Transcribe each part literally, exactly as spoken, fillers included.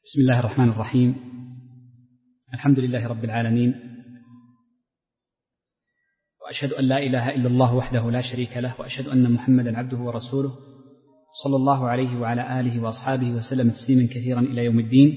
بسم الله الرحمن الرحيم. الحمد لله رب العالمين، وأشهد أن لا إله إلا الله وحده لا شريك له، وأشهد أن محمدا عبده ورسوله صلى الله عليه وعلى آله وأصحابه وسلم تسليما كثيرا إلى يوم الدين.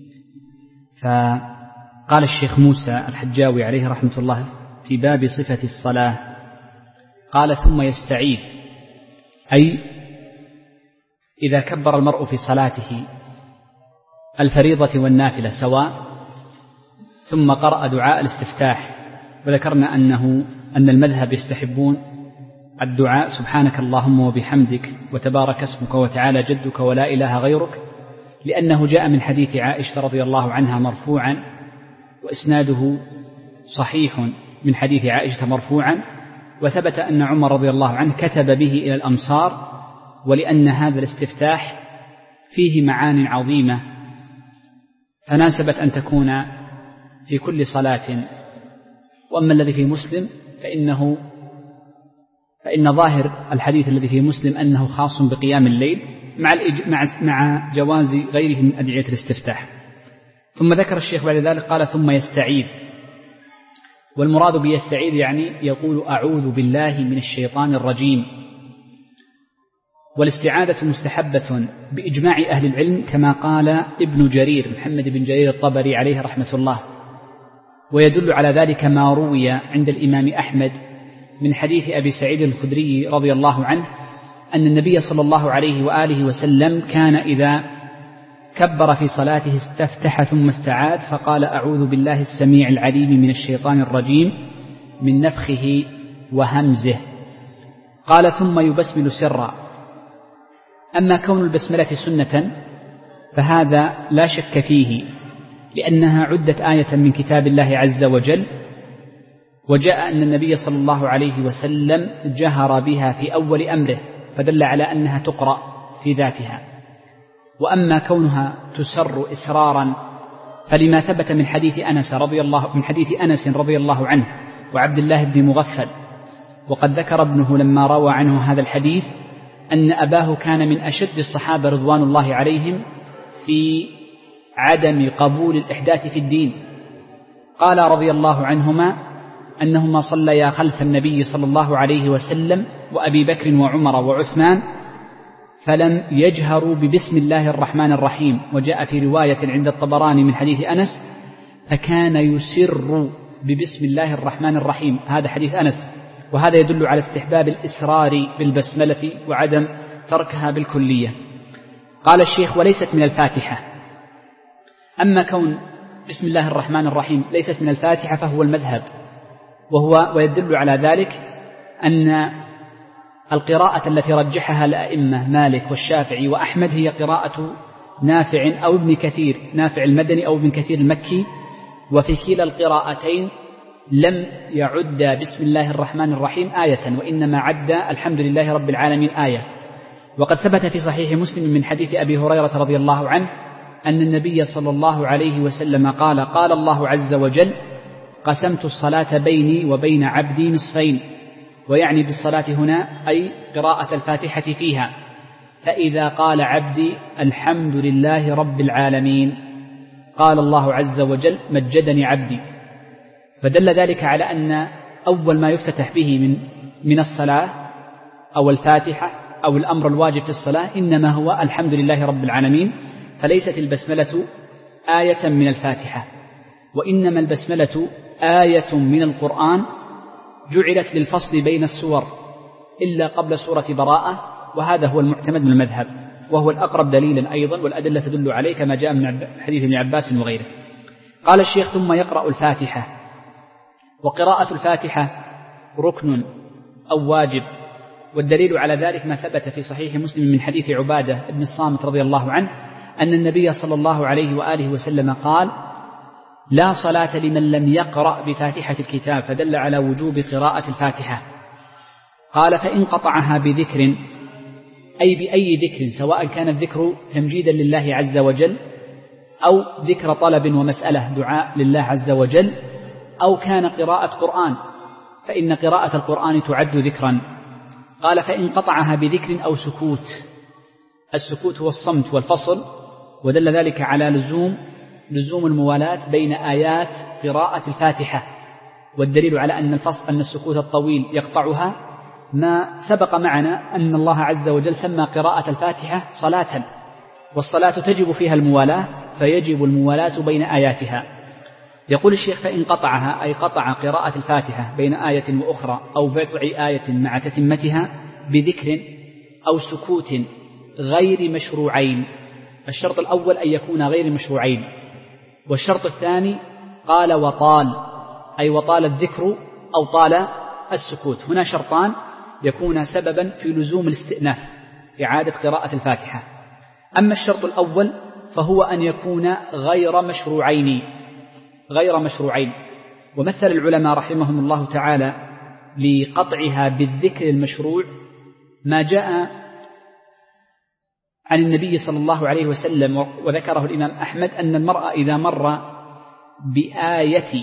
فقال الشيخ موسى الحجاوي عليه رحمة الله في باب صفة الصلاة، قال: ثم يستعيذ، أي إذا كبر المرء في صلاته الفريضة والنافلة سواء، ثم قرأ دعاء الاستفتاح، وذكرنا أنه أن المذهب يستحبون الدعاء سبحانك اللهم وبحمدك وتبارك اسمك وتعالى جدك ولا إله غيرك، لأنه جاء من حديث عائشة رضي الله عنها مرفوعا، وإسناده صحيح من حديث عائشة مرفوعا، وثبت أن عمر رضي الله عنه كتب به إلى الأمصار، ولأن هذا الاستفتاح فيه معان عظيمة فناسبت أن تكون في كل صلاة. وأما الذي في مسلم فإنه فإن ظاهر الحديث الذي في مسلم أنه خاص بقيام الليل مع, مع, مع جواز غيره من أدعية الاستفتاح. ثم ذكر الشيخ بعد ذلك قال: ثم يستعيذ، والمراد بيستعيذ يعني يقول أعوذ بالله من الشيطان الرجيم. والاستعاذة مستحبة بإجماع أهل العلم، كما قال ابن جرير محمد بن جرير الطبري عليه رحمة الله. ويدل على ذلك ما روي عند الإمام أحمد من حديث أبي سعيد الخدري رضي الله عنه أن النبي صلى الله عليه وآله وسلم كان إذا كبر في صلاته استفتح ثم استعاذ فقال: أعوذ بالله السميع العليم من الشيطان الرجيم من نفخه وهمزه. قال: ثم يبسمل سرا. أما كون البسملة سنة فهذا لا شك فيه، لأنها عدت آية من كتاب الله عز وجل، وجاء أن النبي صلى الله عليه وسلم جهر بها في أول أمره، فدل على أنها تقرأ في ذاتها. وأما كونها تسر إسرارا فلما ثبت من حديث أنس رضي الله من حديث أنس رضي الله عنه وعبد الله بن مغفل، وقد ذكر ابنه لما روى عنه هذا الحديث أن أباه كان من أشد الصحابة رضوان الله عليهم في عدم قبول الإحداث في الدين. قال رضي الله عنهما أنهما صليا خلف النبي صلى الله عليه وسلم وأبي بكر وعمر وعثمان، فلم يجهروا ببسم الله الرحمن الرحيم. وجاء في رواية عند الطبراني من حديث أنس: فكان يسر ببسم الله الرحمن الرحيم. هذا حديث أنس، وهذا يدل على استحباب الإسرار بالبسملة وعدم تركها بالكلية. قال الشيخ: وليست من الفاتحة. أما كون بسم الله الرحمن الرحيم ليست من الفاتحة فهو المذهب، وهو ويدل على ذلك أن القراءة التي رجحها الأئمة مالك والشافعي وأحمد هي قراءة نافع أو ابن كثير، نافع المدني أو ابن كثير المكي، وفي كلا القراءتين لم يعد بسم الله الرحمن الرحيم آية، وإنما عد الحمد لله رب العالمين آية. وقد ثبت في صحيح مسلم من حديث أبي هريرة رضي الله عنه أن النبي صلى الله عليه وسلم قال: قال الله عز وجل: قسمت الصلاة بيني وبين عبدي نصفين. ويعني بالصلاة هنا أي قراءة الفاتحة فيها. فإذا قال عبدي الحمد لله رب العالمين قال الله عز وجل: مجدني عبدي. فدل ذلك على أن أول ما يفتتح به من من الصلاة أو الفاتحة أو الأمر الواجب في الصلاة إنما هو الحمد لله رب العالمين، فليست البسملة آية من الفاتحة، وإنما البسملة آية من القرآن جعلت للفصل بين السور إلا قبل سورة براءة، وهذا هو المعتمد من المذهب، وهو الأقرب دليلا أيضا، والأدلة تدل عليه كما جاء من حديث ابن عباس وغيره. قال الشيخ: ثم يقرأ الفاتحة. وقراءة الفاتحة ركن أو واجب، والدليل على ذلك ما ثبت في صحيح مسلم من حديث عبادة بن الصامت رضي الله عنه أن النبي صلى الله عليه وآله وسلم قال: لا صلاة لمن لم يقرأ بفاتحة الكتاب، فدل على وجوب قراءة الفاتحة. قال: فإن قطعها بذكر، أي بأي ذكر، سواء كان الذكر تمجيدا لله عز وجل أو ذكر طلب ومسألة دعاء لله عز وجل، أو كان قراءة قرآن، فإن قراءة القرآن تعد ذكرا. قال: فإن قطعها بذكر أو سكوت، السكوت هو الصمت والفصل، ودل ذلك على لزوم لزوم الموالاة بين آيات قراءة الفاتحة، والدليل على أن الفصل أن السكوت الطويل يقطعها ما سبق معنا أن الله عز وجل سمى قراءة الفاتحة صلاة، والصلاة تجب فيها الموالاة، فيجب الموالاة بين آياتها. يقول الشيخ: فإن قطعها، أي قطع قراءة الفاتحة بين آية وأخرى أو بضع آية مع تتمتها بذكر أو سكوت غير مشروعين. الشرط الأول أن يكون غير مشروعين، والشرط الثاني قال وطال، أي وطال الذكر أو طال السكوت. هنا شرطان يكون سببا في لزوم الاستئناف إعادة قراءة الفاتحة. أما الشرط الأول فهو أن يكون غير مشروعين غير مشروعين ومثل العلماء رحمهم الله تعالى لقطعها بالذكر المشروع ما جاء عن النبي صلى الله عليه وسلم، وذكره الإمام أحمد، أن المرأة إذا مر بآية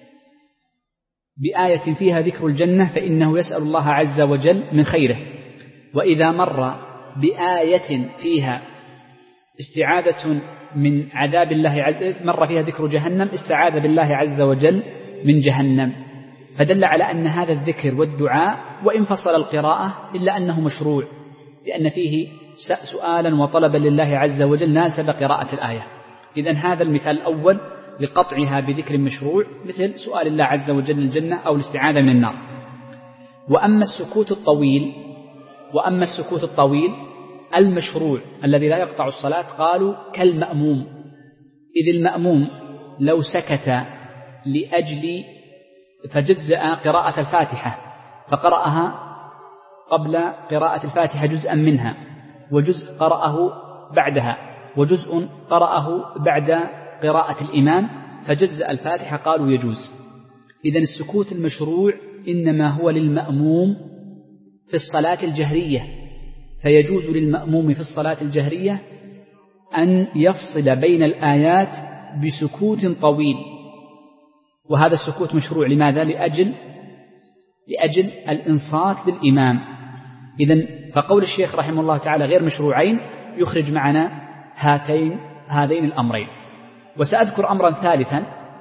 بآية فيها ذكر الجنة فإنه يسأل الله عز وجل من خيره، وإذا مر بآية فيها استعاذة من عذاب الله عز مر فيها ذكر جهنم استعاذ بالله عز وجل من جهنم. فدل على أن هذا الذكر والدعاء وإن فصل القراءة إلا أنه مشروع، لأن فيه سؤالا وطلبا لله عز وجل ناسب قراءة الآية. إذن هذا المثال الأول لقطعها بذكر مشروع، مثل سؤال الله عز وجل الجنة أو الاستعاذة من النار. وأما السكوت الطويل وأما السكوت الطويل المشروع الذي لا يقطع الصلاة قالوا كالمأموم، إذ المأموم لو سكت لأجل فجزأ قراءة الفاتحة فقرأها قبل قراءة الفاتحة جزءا منها، وجزء قرأه بعدها، وجزء قرأه بعد قراءة الإمام، فجزأ الفاتحة قالوا يجوز. إذن السكوت المشروع إنما هو للمأموم في الصلاة الجهرية، فيجوز للمأموم في الصلاة الجهرية أن يفصل بين الآيات بسكوت طويل، وهذا السكوت مشروع لماذا؟ لأجل لأجل الإنصات للإمام. إذن فقول الشيخ رحمه الله تعالى غير مشروعين يخرج معنا هاتين هذين الأمرين. وسأذكر أمرا ثالثا،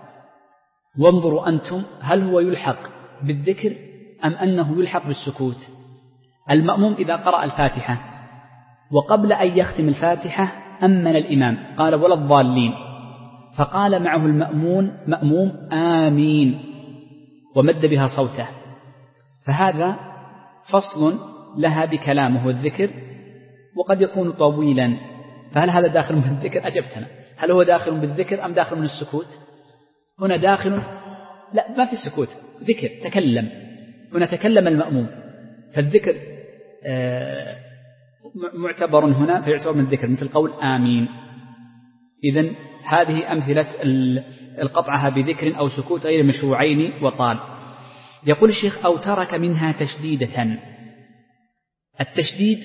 وانظروا أنتم هل هو يلحق بالذكر أم أنه يلحق بالسكوت. المأموم إذا قرأ الفاتحة وقبل أن يختم الفاتحة أمن الإمام قال ولا الضالين، فقال معه المأمون مأموم آمين ومد بها صوته، فهذا فصل لها بكلامه والذكر، وقد يكون طويلا، فهل هذا داخل من الذكر؟ أجبتنا. هل هو داخل بالذكر أم داخل من السكوت؟ هنا داخل، لا ما في السكوت، ذكر تكلم، هنا تكلم المأموم، فالذكر معتبر هنا فيعتبر من الذكر، مثل قول آمين. إذن هذه أمثلة القطعها بذكر أو سكوت غير مشروعين وطال. يقول الشيخ أو ترك منها تشديدة. التشديد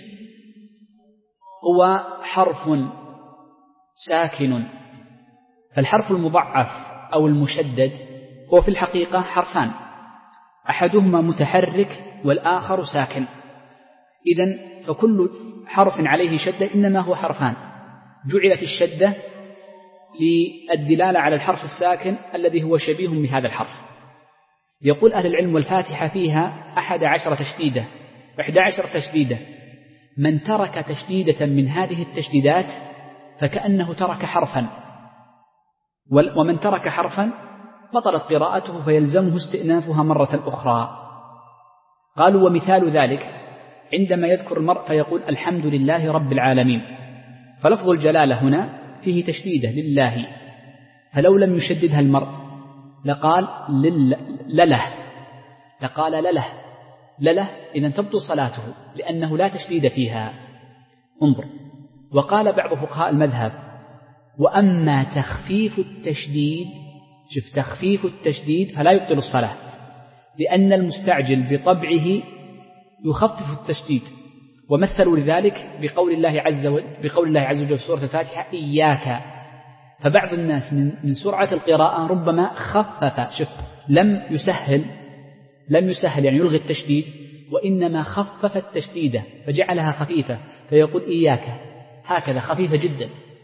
هو حرف ساكن، فالحرف المضعف أو المشدد هو في الحقيقة حرفان، أحدهما متحرك والآخر ساكن. إذن فكل حرف عليه شدة إنما هو حرفان، جعلت الشدة للدلالة على الحرف الساكن الذي هو شبيه بهذا الحرف. يقول أهل العلم والفاتحة فيها أحد عشر تشديدة إحدى عشر تشديدة، من ترك تشديدة من هذه التشديدات فكأنه ترك حرفا، ومن ترك حرفا بطلت قراءته فيلزمه استئنافها مرة أخرى. قالوا ومثال ذلك عندما يذكر المرء فيقول الحمد لله رب العالمين، فلفظ الجلالة هنا فيه تشديدة لله، فلو لم يشددها المرء لقال لله لقال لله لله إذن تبطل صلاته لأنه لا تشديد فيها. انظر، وقال بعض فقهاء المذهب وأما تخفيف التشديد، شوف تخفيف التشديد فلا يبطل الصلاة، لأن المستعجل بطبعه يخفف التشديد، ومثلوا لذلك بقول الله عز وجل بقول الله عز وجل في سورة الفاتحة إياك. فبعض الناس من من سرعة القراءة ربما خفف، شوف لم يسهل لم يسهل يعني يلغي التشديد، وإنما خفف التشديد فجعلها خفيفة، فيقول إياك هكذا خفيفة جدا،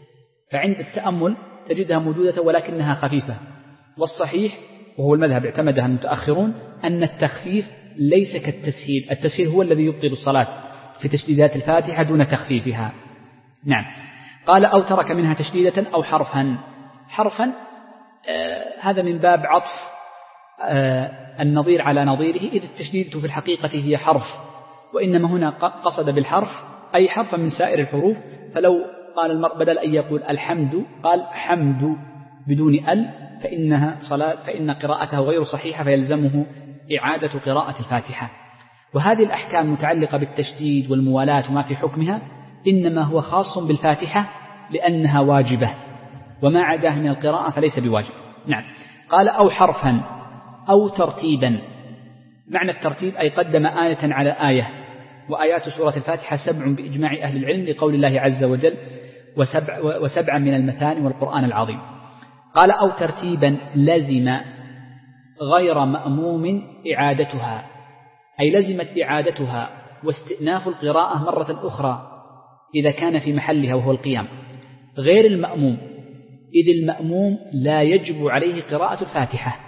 فعند التأمل تجدها موجودة ولكنها خفيفة. والصحيح وهو المذهب اعتمدها المتأخرون أن التخفيف ليس كالتسهيل، التسهيل هو الذي يبطل الصلاة في تشديدات الفاتحة دون تخفيفها. نعم. قال أو ترك منها تشديدة أو حرفا. حرفا آه هذا من باب عطف آه النظير على نظيره، إذ التشديدة في الحقيقة هي حرف، وإنما هنا قصد بالحرف أي حرفا من سائر الحروف. فلو قال المرء بدل أن يقول الحمد قال حمد بدون ال فإنها صلاة فإن قراءته غير صحيحة فيلزمه إعادة قراءة الفاتحة. وهذه الأحكام متعلقة بالتشديد والموالاة وما في حكمها إنما هو خاص بالفاتحة لأنها واجبة، وما عداه من القراءة فليس بواجب. نعم. قال أو حرفا أو ترتيبا. معنى الترتيب أي قدم آية على آية، وآيات سورة الفاتحة سبع بإجماع أهل العلم لقول الله عز وجل وسبع, وسبع من المثاني والقرآن العظيم. قال أو ترتيبا لزم غير مأموم إعادتها، أي لزمت إعادتها واستئناف القراءة مرة أخرى إذا كان في محلها وهو القيام، غير المأموم، إذ المأموم لا يجب عليه قراءة الفاتحة.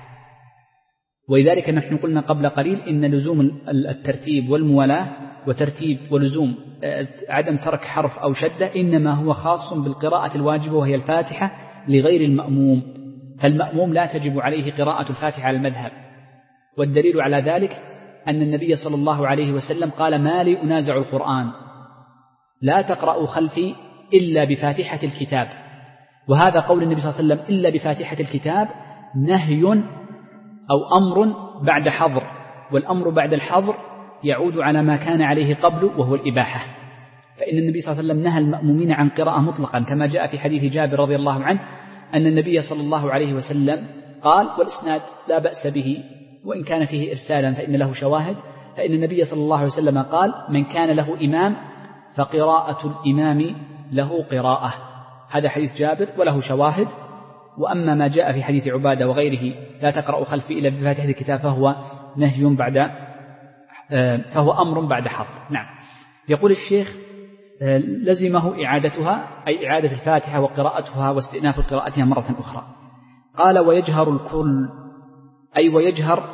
ولذلك نحن قلنا قبل قليل إن لزوم الترتيب والموالاة وترتيب ولزوم عدم ترك حرف أو شدة إنما هو خاص بالقراءة الواجبة وهي الفاتحة لغير المأموم، فالمأموم لا تجب عليه قراءة الفاتحة على المذهب. والدليل على ذلك أن النبي صلى الله عليه وسلم قال ما لي أنازع القرآن لا تقرأوا خلفي إلا بفاتحة الكتاب. وهذا قول النبي صلى الله عليه وسلم إلا بفاتحة الكتاب نهي أو أمر بعد حظر، والأمر بعد الحظر يعود على ما كان عليه قبل وهو الإباحة. فإن النبي صلى الله عليه وسلم نهى المأمومين عن قراءة مطلقا كما جاء في حديث جابر رضي الله عنه أن النبي صلى الله عليه وسلم قال، والإسناد لا بأس به وإن كان فيه إرسالا فإن له شواهد، فإن النبي صلى الله عليه وسلم قال من كان له إمام فقراءة الإمام له قراءة. هذا حديث جابر وله شواهد. وأما ما جاء في حديث عبادة وغيره لا تقرأ خلفي إلا بفاتحة الكتاب فهو نهي بعد فهو أمر بعد حظر. نعم. يقول الشيخ لزمه إعادتها أي إعادة الفاتحة وقراءتها واستئناف قراءتها مرة أخرى. قال ويجهر الكل أي ويجهر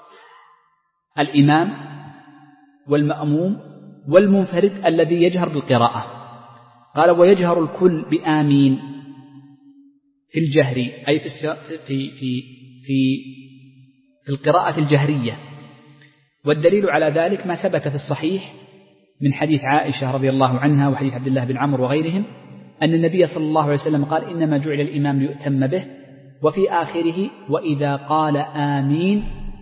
الإمام والمأموم والمنفرد الذي يجهر بالقراءة. قال ويجهر الكل بآمين في الجهر أي في في في في في القراءة الجهرية. والدليل على ذلك ما ثبت في الصحيح من حديث عائشة رضي الله عنها وحديث عبد الله بن عمرو وغيرهم أن النبي صلى الله عليه وسلم قال إنما جعل الإمام ليؤتم به، وفي آخره وإذا قال آمين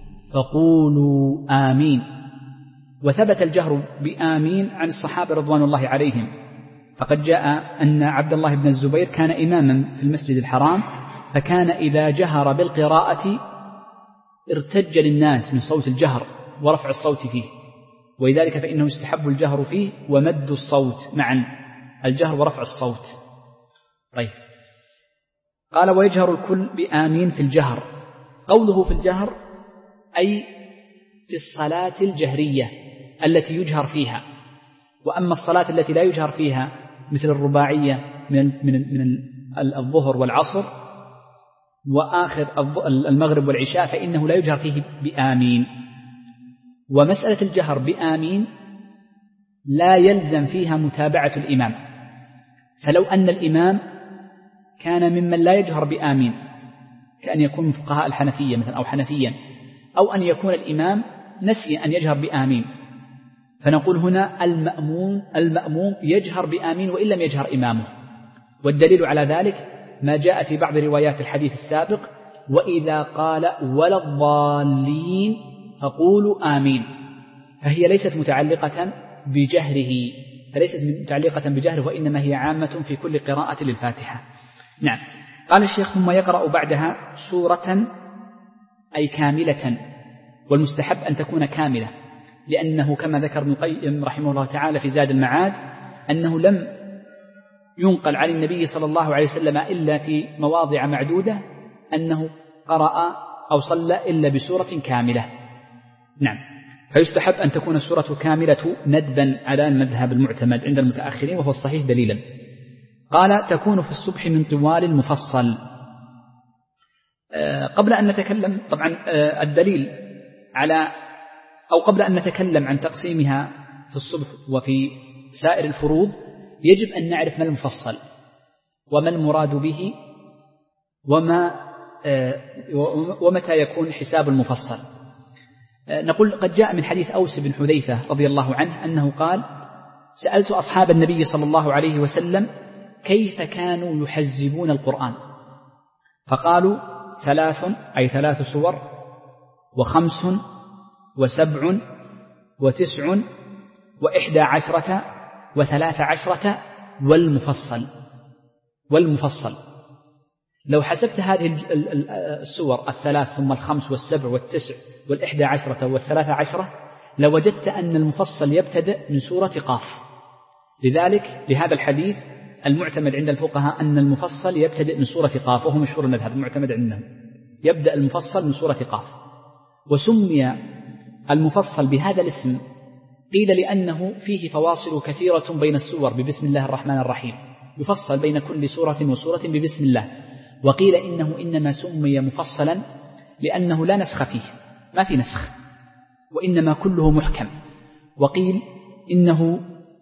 فقولوا آمين. وثبت الجهر بآمين عن الصحابة رضوان الله عليهم، فقد جاء أن عبد الله بن الزبير كان إماما في المسجد الحرام، فكان إذا جهر بالقراءة ارتج للناس من صوت الجهر ورفع الصوت فيه، ولذلك فإنه يستحب الجهر فيه ومد الصوت معا، الجهر ورفع الصوت. طيب. قال ويجهر الكل بآمين في الجهر. قوله في الجهر أي في الصلاة الجهرية التي يجهر فيها. وأما الصلاة التي لا يجهر فيها مثل الرباعية من من من الظهر والعصر وآخر المغرب والعشاء فإنه لا يجهر فيه بآمين. ومسألة الجهر بآمين لا يلزم فيها متابعة الإمام، فلو أن الإمام كان ممن لا يجهر بآمين كأن يكون من فقهاء الحنفية مثلا أو حنفيا، أو أن يكون الإمام نسي أن يجهر بآمين، فنقول هنا المأموم المأموم يجهر بآمين وإن لم يجهر إمامه. والدليل على ذلك ما جاء في بعض روايات الحديث السابق وإذا قال ولا الضالين فقولوا آمين، فهي ليست متعلقة بجهره فليست متعلقة بجهره وإنما هي عامة في كل قراءة للفاتحة. نعم. قال الشيخ ثم يقرأ بعدها سورة أي كاملة، والمستحب أن تكون كاملة، لأنه كما ذكر ابن القيم رحمه الله تعالى في زاد المعاد أنه لم ينقل عن النبي صلى الله عليه وسلم إلا في مواضع معدودة أنه قرأ أو صلى إلا بسورة كاملة. نعم. فيستحب أن تكون السورة كاملة ندبا على المذهب المعتمد عند المتأخرين وهو الصحيح دليلا. قال تكون في الصبح من طوال المفصل. قبل أن نتكلم طبعا الدليل على أو قبل أن نتكلم عن تقسيمها في الصبح وفي سائر الفروض يجب أن نعرف ما المفصل وما المراد به وما ومتى يكون حساب المفصل. نقول قد جاء من حديث أوس بن حذيفة رضي الله عنه أنه قال سألت أصحاب النبي صلى الله عليه وسلم كيف كانوا يحزبون القرآن فقالوا ثلاث أي ثلاث سور وخمس وسبع وتسع وإحدى عشرة وثلاث عشرة والمفصل. والمفصل لو حسبت هذه السور الثلاث ثم الخمس والسبع والتسع والإحدى عشرة والثلاث عشرة لوجدت أن المفصل يبتدأ من سورة قاف. لذلك لهذا الحديث المعتمد عند الفقهاء أن المفصل يبتدأ من سورة قاف، وهو مشهور المذهب المعتمد عندهم، يبدأ المفصل من سورة قاف. وسمي المفصل بهذا الاسم قيل لأنه فيه فواصل كثيرة بين السور ببسم الله الرحمن الرحيم، يفصل بين كل سورة وسورة ببسم الله. وقيل إنه إنما سمي مفصلا لأنه لا نسخ فيه، ما في نسخ، وإنما كله محكم. وقيل إنه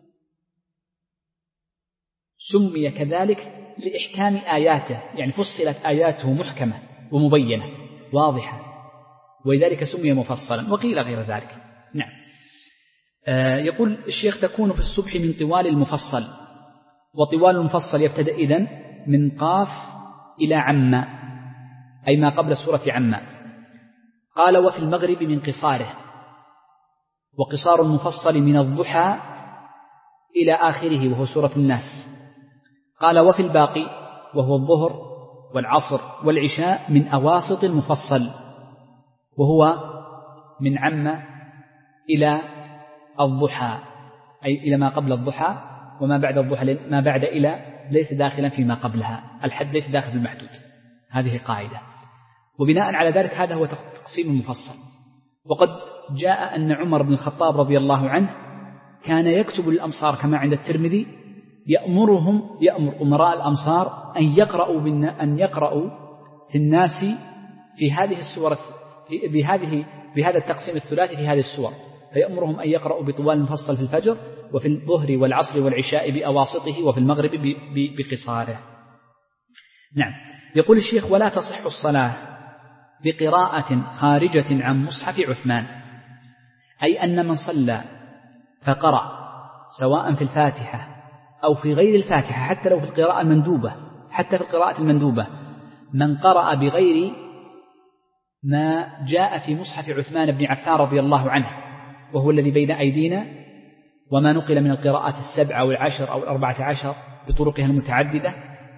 سمي كذلك لإحكام آياته، يعني فصلت آياته محكمة ومبينة واضحة، ولذلك سمي مفصلا. وقيل غير ذلك. نعم. آه يقول الشيخ تكون في الصبح من طوال المفصل، وطوال المفصل يبتدأ إذن من قاف إلى عما، أي ما قبل سورة عما. قال وفي المغرب من قصاره، وقصار المفصل من الضحى إلى آخره وهو سورة الناس. قال وفي الباقي وهو الظهر والعصر والعشاء من أواسط المفصل، وهو من عما إلى الضحى، أي إلى ما قبل الضحى، وما بعد الضحى ما بعد إلى ليس داخلا فيما قبلها، الحد ليس داخل في المحدود. هذه قاعدة. وبناء على ذلك هذا هو تقسيم المفصل. وقد جاء أن عمر بن الخطاب رضي الله عنه كان يكتب للأمصار كما عند الترمذي، يأمرهم يأمر أمراء الأمصار أن يقرأوا أن يقرأوا في الناس في هذه السورة في بهذه بهذا التقسيم الثلاثي في هذه السور، فيأمرهم أن يقرأوا بطوال المفصل في الفجر وفي الظهر والعصر والعشاء بأواسطه وفي المغرب بقصاره. نعم. يقول الشيخ ولا تصح الصلاة بقراءة خارجة عن مصحف عثمان، أي أن من صلى فقرأ سواء في الفاتحة أو في غير الفاتحة، حتى لو في القراءة المندوبة، حتى في القراءة المندوبة من قرأ بغير ما جاء في مصحف عثمان بن عفان رضي الله عنه وهو الذي بين أيدينا، وما نقل من القراءات السبع أو العشر أو الأربعة عشر بطرقها المتعددة،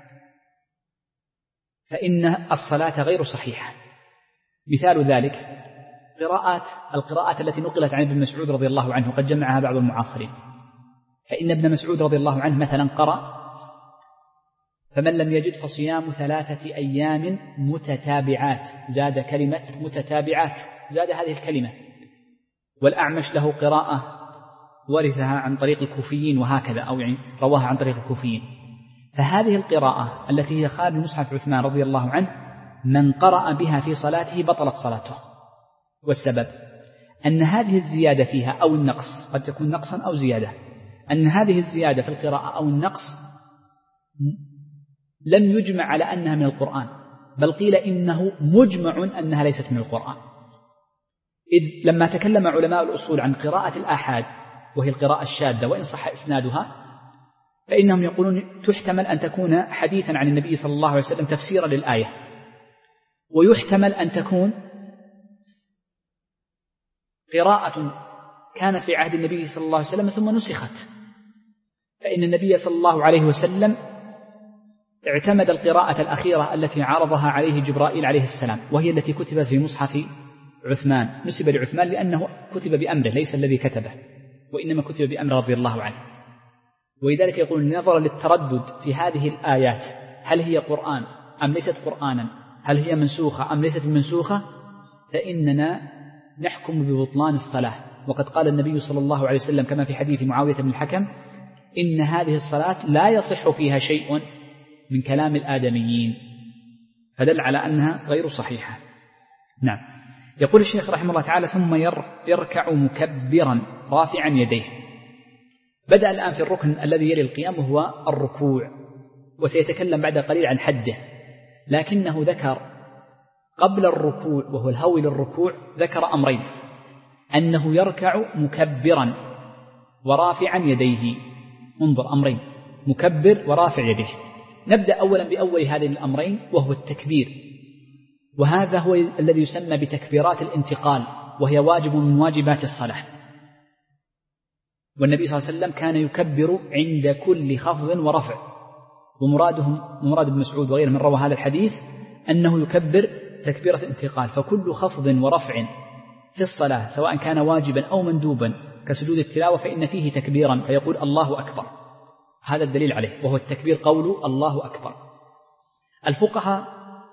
فإن الصلاة غير صحيحة. مثال ذلك قراءات القراءات التي نقلت عن ابن مسعود رضي الله عنه، قد جمعها بعض المعاصرين. فإن ابن مسعود رضي الله عنه مثلا قرأ فمن لم يجد فصيام ثلاثة أيام متتابعات، زاد كلمة متتابعات، زاد هذه الكلمة. والأعمش له قراءة ورثها عن طريق الكوفيين وهكذا، أو يعني رواها عن طريق الكوفيين. فهذه القراءة التي هي خارج مصحف عثمان رضي الله عنه من قرأ بها في صلاته بطلت صلاته. والسبب أن هذه الزيادة فيها أو النقص قد تكون نقصا أو زيادة، أن هذه الزيادة في القراءة أو النقص لم يجمع على أنها من القرآن، بل قيل إنه مجمع أنها ليست من القرآن. إذ لما تكلم علماء الأصول عن قراءة الآحاد وهي القراءة الشاذة وإن صح إسنادها، فإنهم يقولون تحتمل أن تكون حديثا عن النبي صلى الله عليه وسلم تفسيرا للآية، ويحتمل أن تكون قراءة كانت في عهد النبي صلى الله عليه وسلم ثم نسخت، فإن النبي صلى الله عليه وسلم اعتمد القراءة الأخيرة التي عرضها عليه جبرائيل عليه السلام، وهي التي كتبت في مصحف عثمان، نسب لعثمان لأنه كتب بأمره ليس الذي كتبه، وإنما كتب بأمر رضي الله عنه. ولذلك يقول نظرا للتردد في هذه الآيات هل هي قرآن أم ليست قرآنا، هل هي منسوخة أم ليست منسوخة، فإننا نحكم ببطلان الصلاة. وقد قال النبي صلى الله عليه وسلم كما في حديث معاوية بن الحكم إن هذه الصلاة لا يصح فيها شيء من كلام الآدميين، فدل على أنها غير صحيحة. نعم. يقول الشيخ رحمه الله تعالى: ثم يركع مكبرا رافعا يديه. بدأ الآن في الركن الذي يلي القيام وهو الركوع، وسيتكلم بعد قليل عن حده، لكنه ذكر قبل الركوع وهو الهوي للركوع ذكر أمرين: أنه يركع مكبرا ورافعا يديه. انظر، أمرين: مكبر ورافع يديه. نبدأ أولا بأول هذين الأمرين وهو التكبير، وهذا هو الذي يسمى بتكبيرات الانتقال، وهي واجب من واجبات الصلاة. والنبي صلى الله عليه وسلم كان يكبر عند كل خفض ورفع، ومرادهم مراد ابن مسعود وغيره من روى هذا الحديث أنه يكبر تكبيرة الانتقال. فكل خفض ورفع في الصلاة سواء كان واجبا أو مندوبا كسجود التلاوة فإن فيه تكبيرا، فيقول الله أكبر. هذا الدليل عليه، وهو التكبير قول الله أكبر. الفقهاء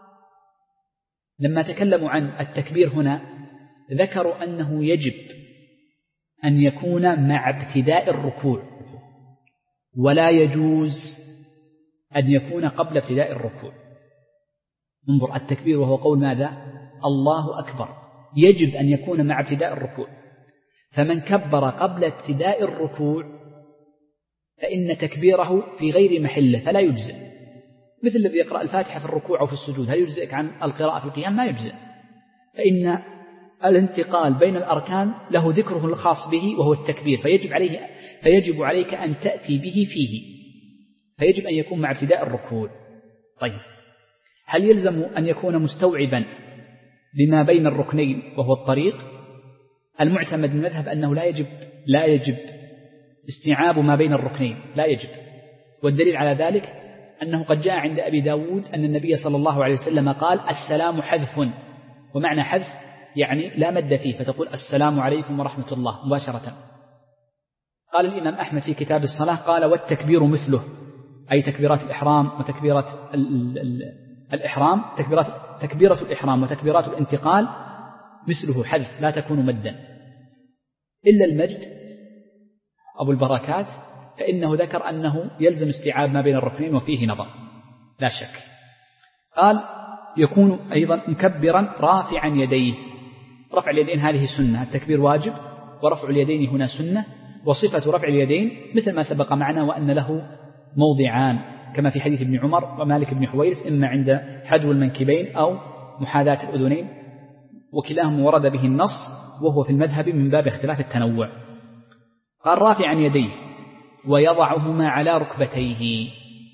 لما تكلموا عن التكبير هنا ذكروا أنه يجب أن يكون مع ابتداء الركوع، ولا يجوز أن يكون قبل ابتداء الركوع. انظر، التكبير وهو قول ماذا؟ الله أكبر، يجب أن يكون مع ابتداء الركوع. فمن كبر قبل ابتداء الركوع فإن تكبيره في غير محله فلا يجزئ، مثل الذي يقرأ الفاتحة في الركوع أو في السجود، هل يجزئك عن القراءة في القيام؟ ما يجزئ، فإن الانتقال بين الأركان له ذكره الخاص به وهو التكبير، فيجب عليه فيجب عليك أن تأتي به فيه، فيجب أن يكون مع ابتداء الركوع. طيب، هل يلزم أن يكون مستوعبا لما بين الركنين وهو الطريق؟ المعتمد من المذهب أنه لا يجب لا يجب استيعاب ما بين الركنين، لا يجب. والدليل على ذلك أنه قد جاء عند أبي داود أن النبي صلى الله عليه وسلم قال: السلام حذف، ومعنى حذف يعني لا مد فيه، فتقول السلام عليكم ورحمة الله مباشرة. قال الإمام أحمد في كتاب الصلاة قال: والتكبير مثله، أي تكبيرات الإحرام وتكبيرة الإحرام تكبيرات تكبيرة الإحرام وتكبيرات الانتقال مثله حذف، لا تكون مدا. إلا المجد أبو البركات فإنه ذكر أنه يلزم استيعاب ما بين الركنين وفيه نظر لا شك. قال: يكون أيضا مكبرا رافعا يديه. رفع اليدين هذه سنة، التكبير واجب ورفع اليدين هنا سنة. وصفة رفع اليدين مثل ما سبق معنا، وأن له موضعان كما في حديث ابن عمر ومالك بن حويرث، إما عند حجو المنكبين أو محاذاة الأذنين، وكلاهما ورد به النص، وهو في المذهب من باب اختلاف التنوع. قال: رافعا يديه ويضعهما على ركبتيه.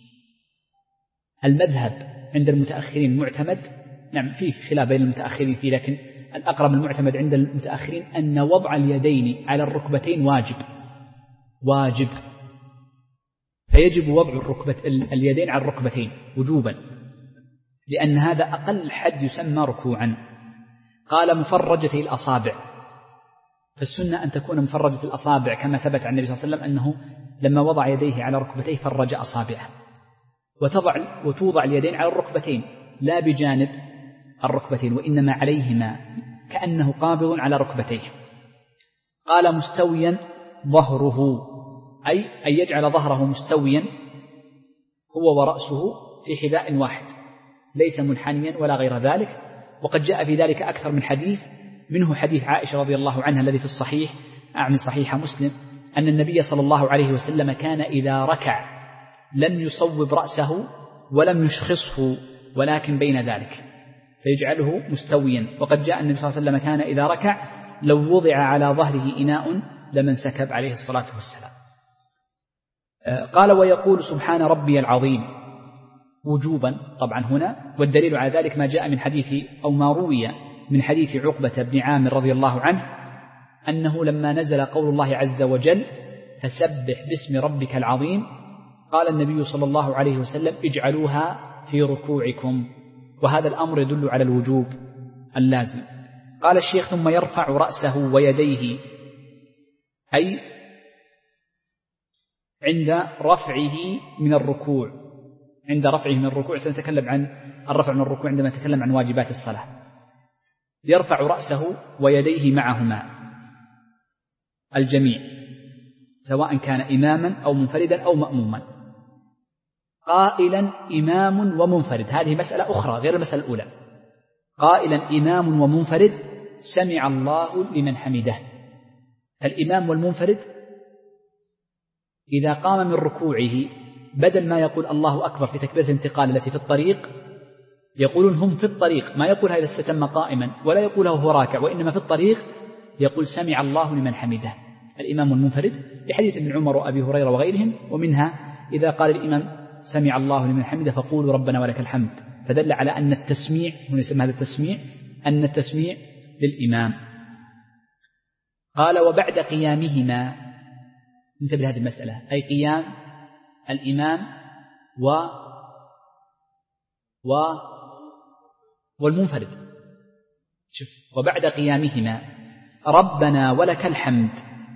المذهب عند المتأخرين معتمد، نعم فيه خلاف بين المتأخرين فيه، لكن الأقرب المعتمد عند المتأخرين أن وضع اليدين على الركبتين واجب واجب فيجب وضع الركبة اليدين على الركبتين وجوبا، لأن هذا أقل حد يسمى ركوعا. قال: مفرجتي الأصابع، فالسنة أن تكون مفرجة الأصابع كما ثبت عن النبي صلى الله عليه وسلم أنه لما وضع يديه على ركبتيه فرج أصابعه، وتضع وتوضع اليدين على الركبتين لا بجانب الركبتين، وإنما عليهما كأنه قابض على ركبتيه. قال: مستويا ظهره، أي أن يجعل ظهره مستويا هو ورأسه في حذاء واحد، ليس منحنيا ولا غير ذلك. وقد جاء في ذلك أكثر من حديث، منه حديث عائشة رضي الله عنها الذي في الصحيح، أعني صحيح مسلم، أن النبي صلى الله عليه وسلم كان إذا ركع لم يصوب رأسه ولم يشخصه، ولكن بين ذلك فيجعله مستويا. وقد جاء النبي صلى الله عليه وسلم كان إذا ركع لو وضع على ظهره إناء لمن سكب عليه الصلاة والسلام. قال: ويقول سبحان ربي العظيم وجوبا طبعا هنا، والدليل على ذلك ما جاء من حديث أو ما روي من حديث عقبة بن عامر رضي الله عنه أنه لما نزل قول الله عز وجل: فسبح باسم ربك العظيم، قال النبي صلى الله عليه وسلم: اجعلوها في ركوعكم. وهذا الأمر يدل على الوجوب اللازم. قال الشيخ: ثم يرفع رأسه ويديه، أي عند رفعه من الركوع عند رفعه من الركوع سنتكلم عن الرفع من الركوع عندما نتكلم عن واجبات الصلاة. يرفع رأسه ويديه معهما الجميع سواء كان إماما أو منفردا أو مأموما. قائلا إمام ومنفرد، هذه مسألة أخرى غير المسألة الأولى. قائلا إمام ومنفرد سمع الله لمن حمده. الإمام والمنفرد إذا قام من ركوعه بدل ما يقول الله أكبر في تكبيرة الانتقال التي في الطريق، يقولون هم في الطريق، ما يقول هذا استتم قائما ولا يقوله هو راكع، وإنما في الطريق يقول سمع الله لمن حمده الإمام المنفرد، لحديث ابن عمر وأبي هريرة وغيرهم. ومنها إذا قال الإمام سمع الله لمن حمده فقولوا ربنا ولك الحمد، فدل على أن التسميع هنا يسمى هذا التسميع أن التسميع للإمام. قال وبعد قيامهما، انتبه لهذه المسألة، أي قيام الإمام و و والمنفرد. شوف، وبعد قيامهما ربنا ولك الحمد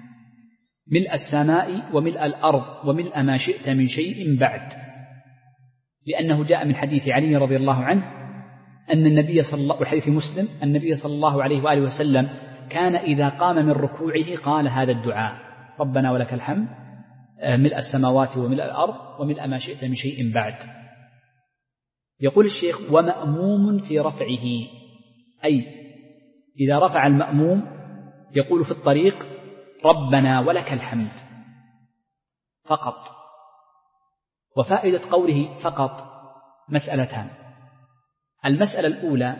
ملء السماء وملء الأرض وملء ما شئت من شيء بعد، لأنه جاء من حديث علي رضي الله عنه أن النبي صلى الله وحديث مسلم النبي صلى الله عليه وآله وسلم كان إذا قام من ركوعه قال هذا الدعاء ربنا ولك الحمد ملء السماوات وملء الأرض وملء ما شئت من شيء بعد. يقول الشيخ ومأموم في رفعه، أي إذا رفع المأموم يقول في الطريق ربنا ولك الحمد فقط. وفائدة قوله فقط مسألتان. المسألة الأولى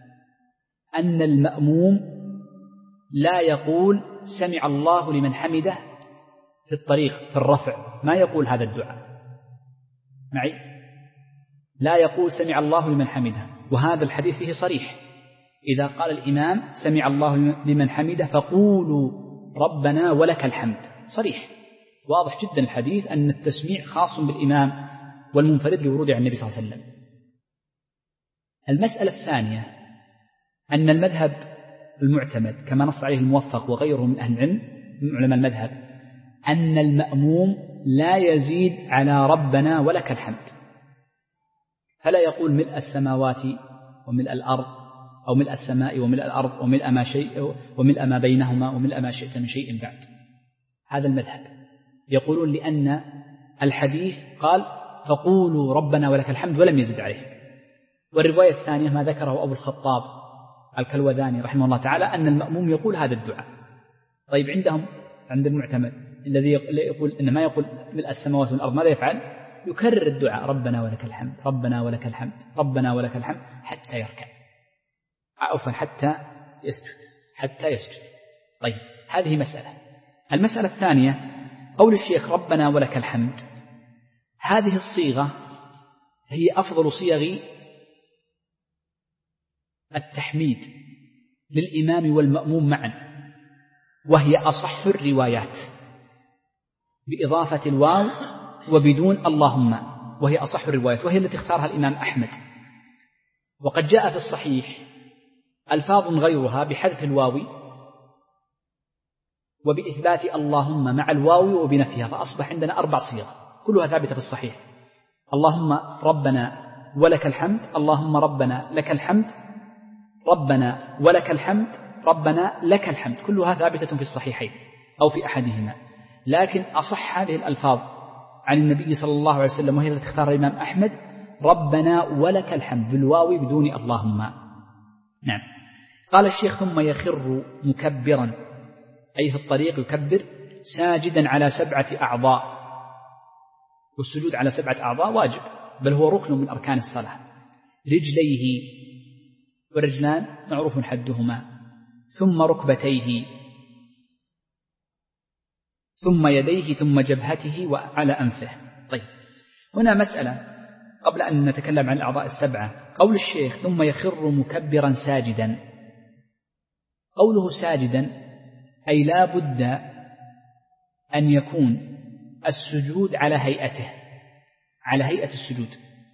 أن المأموم لا يقول سمع الله لمن حمده في الطريق في الرفع، ما يقول هذا الدعاء معي، لا يقول سمع الله لمن حمده. وهذا الحديث فيه صريح، إذا قال الإمام سمع الله لمن حمده فقولوا ربنا ولك الحمد، صريح واضح جدا الحديث أن التسميع خاص بالإمام والمنفرد لورود عن النبي صلى الله عليه وسلم. المسألة الثانية أن المذهب المعتمد كما نص عليه الموفق وغيره من أهل العلم من علماء المذهب أن المأموم لا يزيد على ربنا ولك الحمد، فلا يقول ملء السماوات وملء الأرض أو ملء السماء وملء الأرض وملء ما شيء وملء ما بينهما وملء ما شئت من شيء بعد. هذا المذهب يقولون لأن الحديث قال فقولوا ربنا ولك الحمد ولم يزد عليه. والرواية الثانية ما ذكره أبو الخطاب الكلوذاني رحمه الله تعالى أن المأموم يقول هذا الدعاء. طيب عندهم عند المعتمد الذي يقول إن ما يقول ملء السماوات والأرض ماذا يفعل؟ يكرر الدعاء ربنا ولك الحمد ربنا ولك الحمد ربنا ولك الحمد حتى يركع، عفوا حتى يسجد حتى يسجد. طيب هذه مسألة. المسألة الثانية قول الشيخ ربنا ولك الحمد، هذه الصيغة هي أفضل صيغ التحميد للإمام والمأموم معا، وهي أصح الروايات بإضافة الواو وبدون اللهم، وهي أصح الروايات وهي التي اختارها الإمام أحمد. وقد جاء في الصحيح ألفاظ غيرها بحذف الواو وبإثبات اللهم مع الواو وبنفيها، فأصبح عندنا أربع صيغ كلها ثابتة في الصحيح. اللهم ربنا ولك الحمد، اللهم ربنا لك الحمد، ربنا ولك الحمد، ربنا لك الحمد، كلها ثابتة في الصحيحين أو في أحدهما. لكن أصح هذه الألفاظ عن النبي صلى الله عليه وسلم وهي التي اختارها الإمام أحمد ربنا ولك الحمد بالواو بدون اللهم. نعم. قال الشيخ ثم يخر مكبرا، أي في الطريق يكبر ساجدا على سبعة أعضاء، والسجود على سبعة أعضاء واجب بل هو ركن من أركان الصلاة. رجليه، والرجلان معروف حدهما، ثم ركبتيه، ثم يديه، ثم جبهته وعلى أنفه. طيب هنا مسألة قبل أن نتكلم عن الأعضاء السبعة. قول الشيخ ثم يخر مكبرا ساجدا، قوله ساجدا أي لا بد أن يكون السجود على هيئته، على هيئة السجود،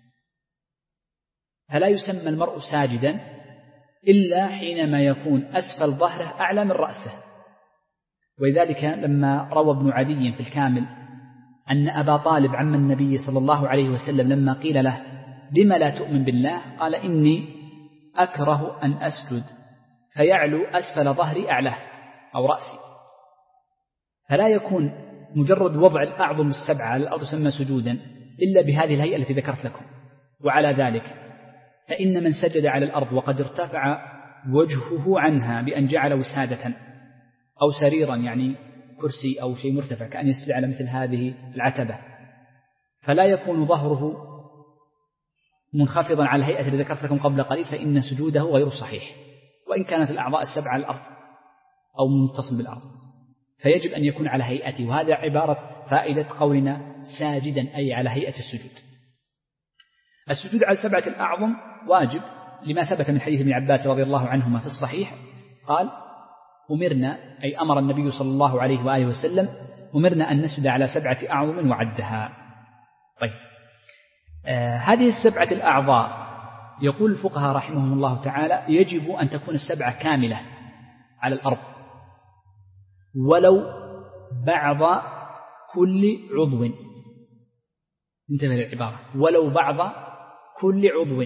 فلا يسمى المرء ساجدا إلا حينما يكون أسفل ظهره أعلى من رأسه. ولذلك لما روى ابن عدي في الكامل أن أبا طالب عم النبي صلى الله عليه وسلم لما قيل له لما لا تؤمن بالله قال إني أكره أن أسجد فيعلو أسفل ظهري أعلاه أو رأسي، فلا يكون مجرد وضع الأعظم السبعة على الأرض يسمى سجودا إلا بهذه الهيئة التي ذكرت لكم. وعلى ذلك فإن من سجد على الأرض وقد ارتفع وجهه عنها بأن جعل وسادة أو سريرا يعني كرسي أو شيء مرتفع كأن يسجد على مثل هذه العتبة، فلا يكون ظهره منخفضا على الهيئة التي ذكرت لكم قبل قليل، فإن سجوده غير صحيح وإن كانت الأعضاء السبعة على الأرض أو متصل بالأرض، فيجب أن يكون على هيئته. وهذا عبارة فائدة قولنا ساجدا أي على هيئة السجود. السجود على السبعة الأعظم واجب لما ثبت من حديث ابن عباس رضي الله عنهما في الصحيح قال أمرنا أي أمر النبي صلى الله عليه وآله وسلم أمرنا أن نسجد على سبعة أعظم وعدها. طيب آه هذه السبعة الأعضاء يقول الفقهاء رحمهم الله تعالى يجب أن تكون السبعة كاملة على الأرض ولو بعض كل عضو. انتبه للعبارة ولو بعض كل عضو.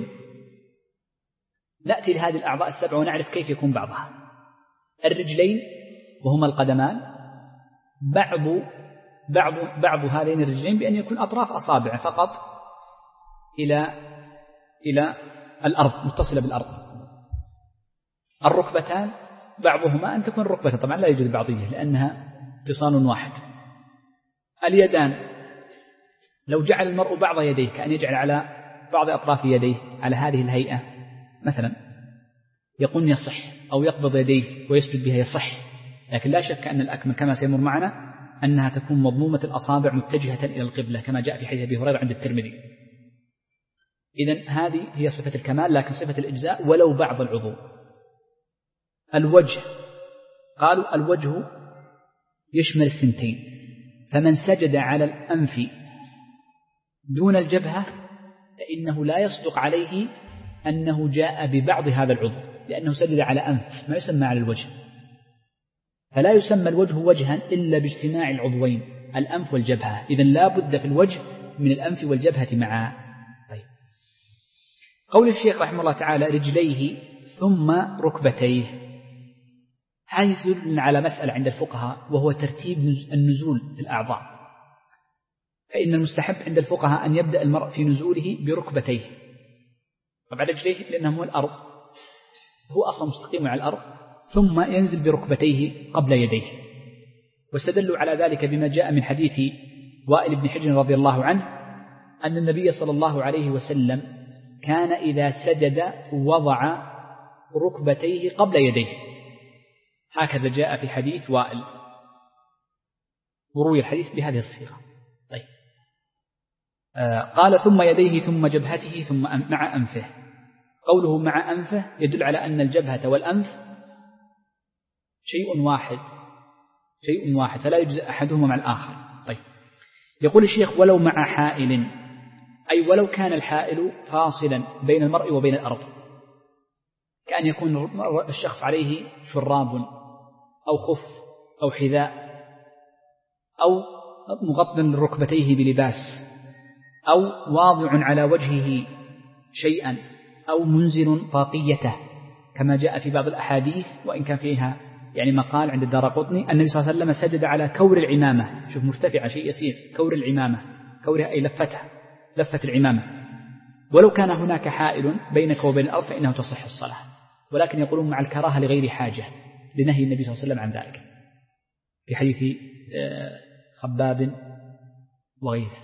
نأتي لهذه الأعضاء السبعة ونعرف كيف يكون بعضها. الرجلين وهما القدمان بعض بعض بعض هذين الرجلين بأن يكون أطراف أصابع فقط إلى إلى الأرض متصلة بالأرض. الركبتان بعضهما أن تكون الركبة طبعا لا يوجد بعضية لأنها اتصال واحد. اليدان لو جعل المرء بعض يديه كأن يجعل على بعض أطراف يديه على هذه الهيئة مثلا يقول يصح، أو يقبض يديه ويسجد بها يصح، لكن لا شك أن الأكمل كما سيمر معنا أنها تكون مضمومة الأصابع متجهة إلى القبلة كما جاء في حديث أبي هريرة عند الترمذي. إذن هذه هي صفة الكمال، لكن صفة الإجزاء ولو بعض العضو. الوجه قالوا الوجه يشمل الثنتين، فمن سجد على الأنف دون الجبهة فإنه لا يصدق عليه أنه جاء ببعض هذا العضو، لأنه سجد على أنف ما يسمى على الوجه، فلا يسمى الوجه وجها إلا باجتماع العضوين الأنف والجبهة. إذن لا بد في الوجه من الأنف والجبهة معا. طيب. قول الشيخ رحمه الله تعالى رجليه ثم ركبتيه، هذه تدل على مسألة عند الفقهاء وهو ترتيب النزول في الأعضاء. فإن المستحب عند الفقهاء أن يبدأ المرء في نزوله بركبتيه، طبعا رجليه لأنه هو الأرض، هو أصلا مستقيم على الأرض، ثم ينزل بركبتيه قبل يديه. واستدلوا على ذلك بما جاء من حديث وائل بن حجر رضي الله عنه أن النبي صلى الله عليه وسلم كان إذا سجد وضع ركبتيه قبل يديه، هكذا جاء في حديث وائل وروي الحديث بهذه الصيغة. طيب. آه قال ثم يديه ثم جبهته ثم مع أنفه. قوله مع أنفه يدل على أن الجبهة والأنف شيء واحد شيء واحد فلا يجزء أحدهما مع الآخر. طيب. يقول الشيخ ولو مع حائل، أي ولو كان الحائل فاصلا بين المرء وبين الأرض، كأن يكون الشخص عليه شراب أو خف أو حذاء أو مغطى ركبتيه بلباس أو واضع على وجهه شيئا أو منزل طاقيته كما جاء في بعض الأحاديث وإن كان فيها يعني مقال عند الدارقطني النبي صلى الله عليه وسلم سجد على كور العمامة، شوف مرتفعة شيء يسير، كور العمامة، كورها أي لفتها لفة العمامة. ولو كان هناك حائل بينك وبين الأرض فإنه تصح الصلاة، ولكن يقولون مع الكراهة لغير حاجة لنهي النبي صلى الله عليه وسلم عن ذلك في حديث خباب وغيره.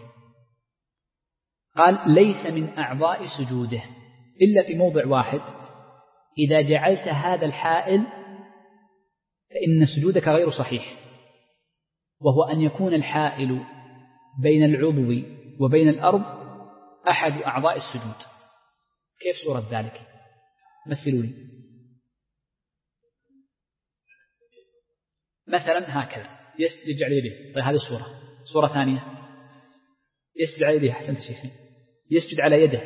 قال ليس من أعضاء سجوده إلا في موضع واحد، إذا جعلت هذا الحائل فإن سجودك غير صحيح، وهو أن يكون الحائل بين العضو وبين الأرض أحد أعضاء السجود. كيف صورة ذلك؟ مثلوا لي. مثلا هكذا يسجد على يده، طيب هذه الصورة. صورة ثانية يسجد على يده، حسنت شيخي، يسجد على يده،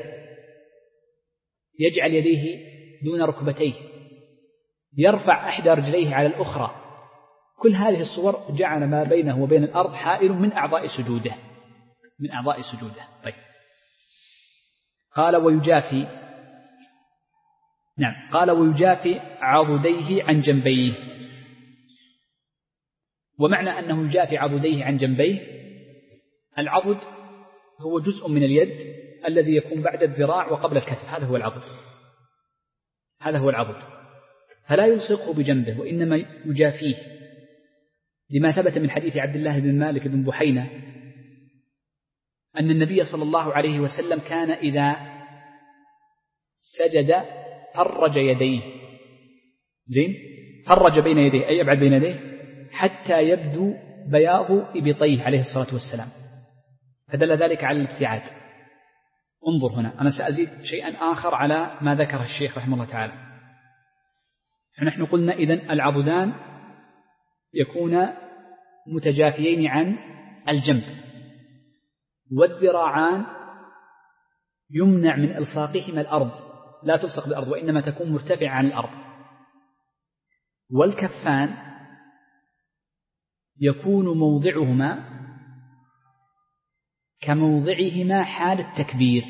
يجعل يديه دون ركبتيه، يرفع إحدى رجليه على الأخرى. كل هذه الصور جعل ما بينه وبين الأرض حائل من أعضاء سجوده من أعضاء سجوده. طيب. قال ويجافي نعم قال ويجافي عضديه عن جنبيه. ومعنى أنه يجافي عضديه عن جنبيه، العضد هو جزء من اليد الذي يكون بعد الذراع وقبل الكتف، هذا هو العضد، هذا هو العضد. فلا يلصقه بجنبه وإنما يجافيه، لما ثبت من حديث عبد الله بن مالك بن بحينة أن النبي صلى الله عليه وسلم كان إذا سجد فرج يديه، زين، فرج بين يديه أي أبعد بين يديه حتى يبدو بياض إبطيه عليه الصلاة والسلام، فدل ذلك على الابتعاد. انظر هنا، أنا سأزيد شيئا آخر على ما ذكره الشيخ رحمه الله تعالى. فنحن قلنا إذن العضدان يكون متجافيين عن الجنب، والذراعان يمنع من إلصاقهما الأرض، لا تلصق بالأرض وإنما تكون مرتفعة عن الأرض. والكفان يكون موضعهما كموضعهما حال التكبير.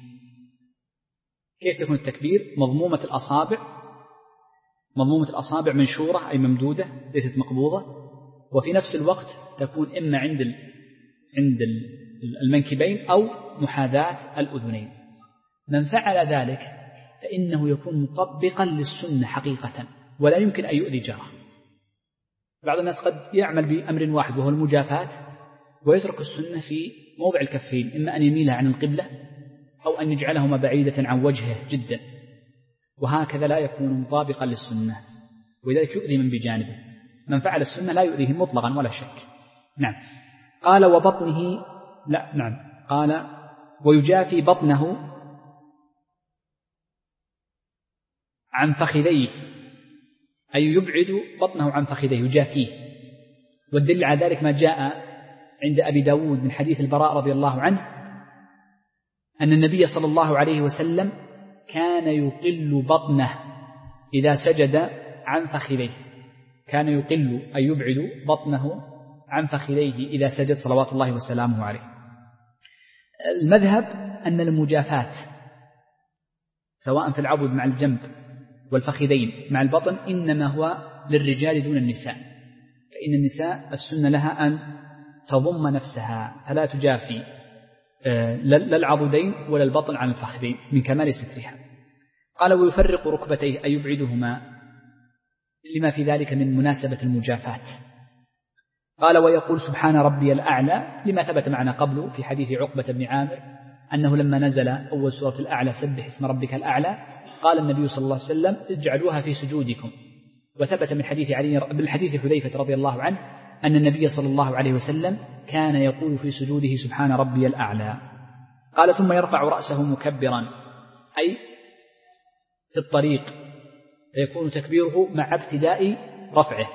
كيف تكون التكبير؟ مضمومة الأصابع، مضمومة الأصابع منشورة أي ممدودة ليست مقبوضة، وفي نفس الوقت تكون إما عند ال... عند المنكبين أو محاذاة الأذنين. من فعل ذلك فإنه يكون مطبقا للسنة حقيقة، ولا يمكن أن يؤذي جاره. بعض الناس قد يعمل بأمر واحد وهو المجافاة ويترك السنة في موضع الكفين، إما أن يميلها عن القبلة أو أن يجعلهما بعيدة عن وجهه جدا، وهكذا لا يكون مطابقا للسنة، ولذلك يؤذي من بجانبه. من فعل السنة لا يؤذيه مطلقا ولا شك. نعم. قال وبطنه، لا نعم قال ويجافي بطنه عن فخذيه، أي يبعد بطنه عن فخذيه يجافيه. والدليل على ذلك ما جاء عند أبي داود من حديث البراء رضي الله عنه أن النبي صلى الله عليه وسلم كان يقل بطنه إذا سجد عن فخذيه، كان يقل أي يبعد بطنه عن فخذيه إذا سجد صلوات الله وسلامه عليه. المذهب أن المجافات سواء في العضد مع الجنب والفخذين مع البطن إنما هو للرجال دون النساء، فإن النساء السنة لها أن تضم نفسها فلا تجافي لا العضدين ولا البطن عن الفخذين من كمال سترها. قال ويفرق ركبتيه أي يبعدهما لما في ذلك من مناسبة المجافات. قال ويقول سبحان ربي الأعلى لما ثبت معنا قبل في حديث عقبة بن عامر أنه لما نزل أول سورة الأعلى سبح اسم ربك الأعلى قال النبي صلى الله عليه وسلم اجعلوها في سجودكم. وثبت من حديث علي من حديث حذيفة رضي الله عنه أن النبي صلى الله عليه وسلم كان يقول في سجوده سبحان ربي الأعلى. قال ثم يرفع رأسه مكبرا أي في الطريق، فيكون تكبيره مع ابتداء رفعه،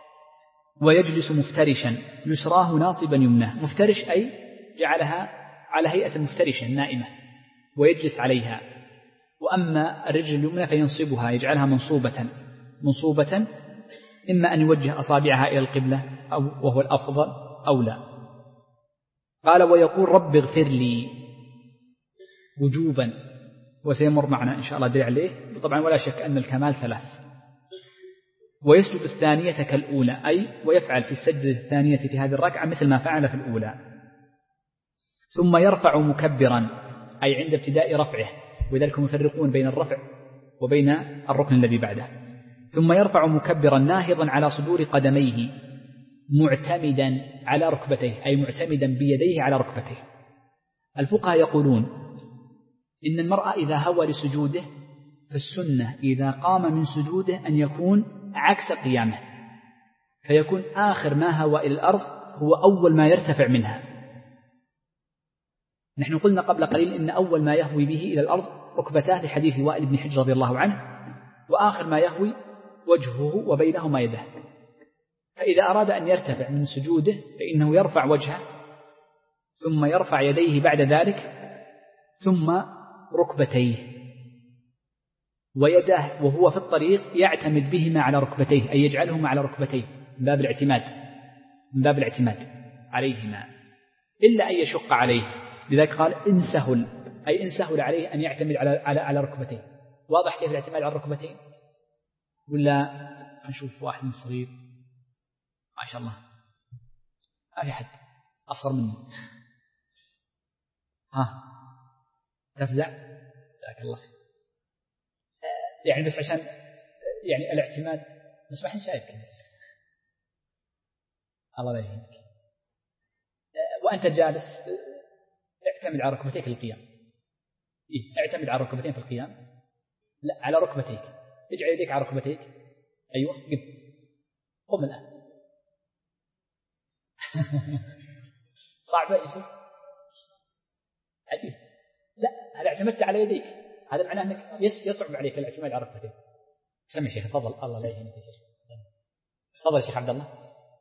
ويجلس مفترشا يسراه ناصبا يمناه. مفترش أي جعلها على هيئة مفترشة نائمة ويجلس عليها. وأما الرجل اليمنى فينصبها يجعلها منصوبة منصوبة إما أن يوجه أصابعها إلى القبلة أو وهو الأفضل أو لا. قال ويقول رب اغفر لي وجوبا، وسيمر معنا إن شاء الله دليل عليه. طبعا ولا شك أن الكمال ثلاث. ويسجد الثانية كالأولى أي ويفعل في السجدة الثانية في هذه الركعة مثل ما فعل في الأولى. ثم يرفع مكبرا أي عند ابتداء رفعه، وذلك يفرقون بين الرفع وبين الركن الذي بعده. ثم يرفع مكبرا ناهضا على صدور قدميه معتمدا على ركبتيه أي معتمدا بيديه على ركبتيه. الفقهاء يقولون إن المرأة إذا هوى لسجوده فالسنة إذا قام من سجوده أن يكون عكس قيامه، فيكون آخر ما هوى إلى الأرض هو أول ما يرتفع منها. نحن قلنا قبل قليل إن أول ما يهوي به إلى الأرض ركبتاه لحديث وائل بن حجر رضي الله عنه، وآخر ما يهوي وجهه وبينهما يده. فإذا أراد أن يرتفع من سجوده فإنه يرفع وجهه ثم يرفع يديه بعد ذلك ثم ركبتيه، ويداه وهو في الطريق يعتمد بهما على ركبتيه أي يجعلهما على ركبتيه من باب الاعتماد من باب الاعتماد عليهما إلا أن يشق عليه. لذلك قال إن سهل أي إن سهل عليه أن يعتمد على على على ركبتيه. واضح كيف الاعتماد على الركبتين؟ ولا نشوف واحد صغير ما شاء الله ما في حد أصغر مني. ها تفزع جزاك الله يعني بس عشان يعني الاعتماد بس ما حد شايف كذا الله لا يهينك. وأنت جالس اعتمد على ركبتيك للقيام. إيه؟ اعتمد على ركبتين في القيام. لا على ركبتيك اجعل يديك على ركبتيك. أيوة قم قم الآن. صعبة يشوف عجيب. لا هل اعتمدت على يديك هذا معناه أنك يصعب عليك الاعتماد على ركبتيك. سمي شيخ تفضل الله لا يهينك يا شيخ. تفضل شيخ عبد الله.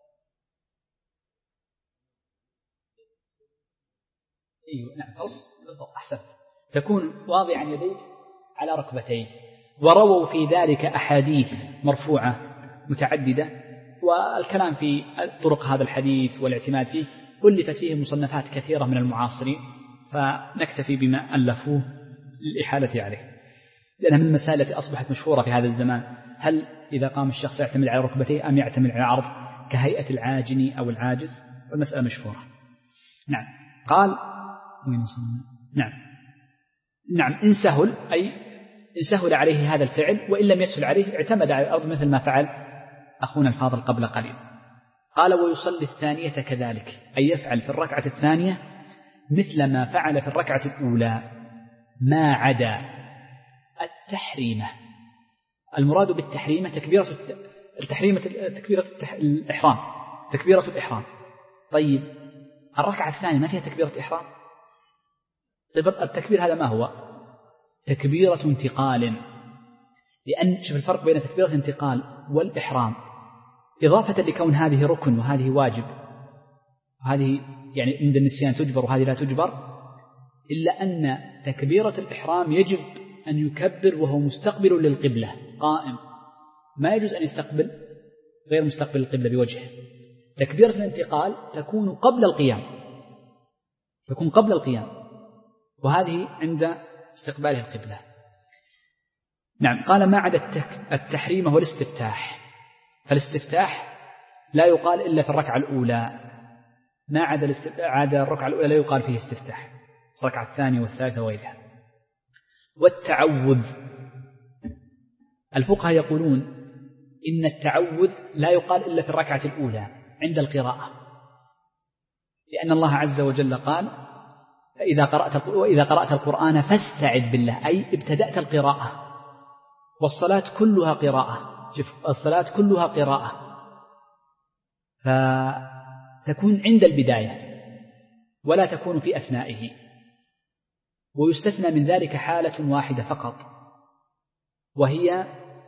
ايوه نعم بالضبط احسنت. تكون واضعا يديك على ركبتيك. ورووا في ذلك احاديث مرفوعه متعدده والكلام في طرق هذا الحديث والاعتماد فيه ألفت فيه مصنفات كثيره من المعاصرين فنكتفي بما ألفوه للإحالة عليه لأنها من المسائل التي أصبحت مشهورة في هذا الزمان. هل إذا قام الشخص يعتمد على ركبتيه أم يعتمد على عرض كهيئة العاجن أو العاجز والمسألة مشهورة. نعم قال نعم نعم إن سهل أي إن سهل عليه هذا الفعل وإن لم يسهل عليه اعتمد على الأرض مثل ما فعل أخونا الفاضل قبل قليل. قال ويصلي الثانية كذلك أي يفعل في الركعة الثانية مثل ما فعل في الركعة الأولى ما عدا التحريمة. المراد بالتحريمة تكبيرة التحريمة تكبيرة الإحرام تكبيرة الإحرام. طيب الركعة الثانية ما فيها تكبيرة إحرام. طيب التكبير هذا ما هو تكبيرة انتقال لأن شوف الفرق بين تكبيرة الانتقال والإحرام إضافة لكون هذه ركن وهذه واجب وهذه يعني عند النسيان تجبر وهذه لا تجبر إلا أن تكبيرة الإحرام يجب أن يكبر وهو مستقبل للقبلة قائم ما يجوز أن يستقبل غير مستقبل القبلة بوجهه. تكبيرة الانتقال تكون قبل القيام تكون قبل القيام وهذه عند استقباله القبلة. نعم قال ما عدا التحريم هو الاستفتاح. فالاستفتاح لا يقال إلا في الركعة الأولى ما عدا عدا الركعة الأولى لا يقال فيه استفتاح الركعة الثانية والثالثة وغيرها. والتعوذ الفقهاء يقولون إن التعوذ لا يقال إلا في الركعة الأولى عند القراءة لأن الله عز وجل قال إذا قرأت وإذا قرأت القرآن فاستعذ بالله أي ابتدأت القراءة. والصلاة كلها قراءة شوف الصلاة كلها قراءة فتكون عند البداية ولا تكون في أثنائه. ويستثنى من ذلك حالة واحدة فقط وهي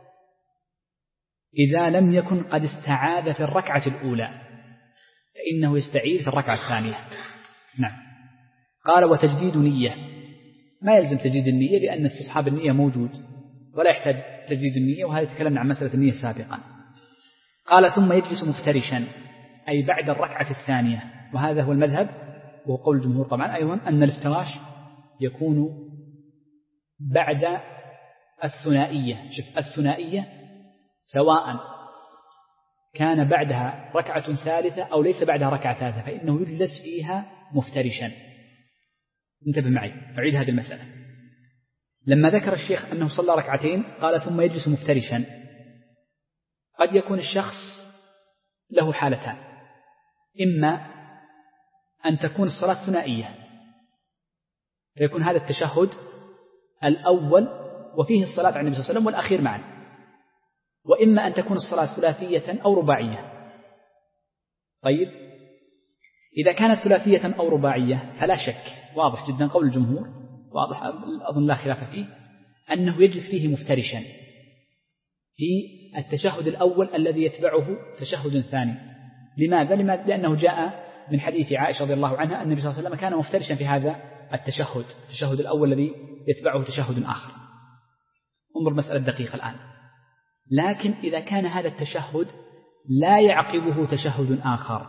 إذا لم يكن قد استعاذ في الركعة الأولى فإنه يستعيذ في الركعة الثانية. نعم قال وتجديد نية ما يلزم تجديد النية لأن استصحاب النية موجود ولا يحتاج تجديد النية وهذا تكلمنا عن مسألة النية سابقا. قال ثم يجلس مفترشا أي بعد الركعة الثانية وهذا هو المذهب وهو قول الجمهور طبعا أيضا أن الافتراش يكون بعد الثنائية. شوف الثنائية سواء كان بعدها ركعة ثالثة أو ليس بعدها ركعة ثالثة فإنه يجلس فيها مفترشا. انتبه معي أعيد هذه المسألة. لما ذكر الشيخ أنه صلى ركعتين قال ثم يجلس مفترشا قد يكون الشخص له حالتان إما أن تكون الصلاة ثنائية فيكون هذا التشهد الأول وفيه الصلاة على النبي صلى الله عليه وسلم والأخير معا وإما أن تكون الصلاة ثلاثية أو رباعية. طيب إذا كانت ثلاثية أو رباعية فلا شك واضح جدا قول الجمهور واضح أظن لا خلاف فيه أنه يجلس فيه مفترشا في التشهد الأول الذي يتبعه تشهد ثاني. لماذا؟ لأنه جاء من حديث عائشة رضي الله عنها أن النبي صلى الله عليه وسلم كان مفترشا في هذا التشهد التشهد الأول الذي يتبعه تشهد آخر. انظر مسألة دقيقة الآن. لكن إذا كان هذا التشهد لا يعقبه تشهد آخر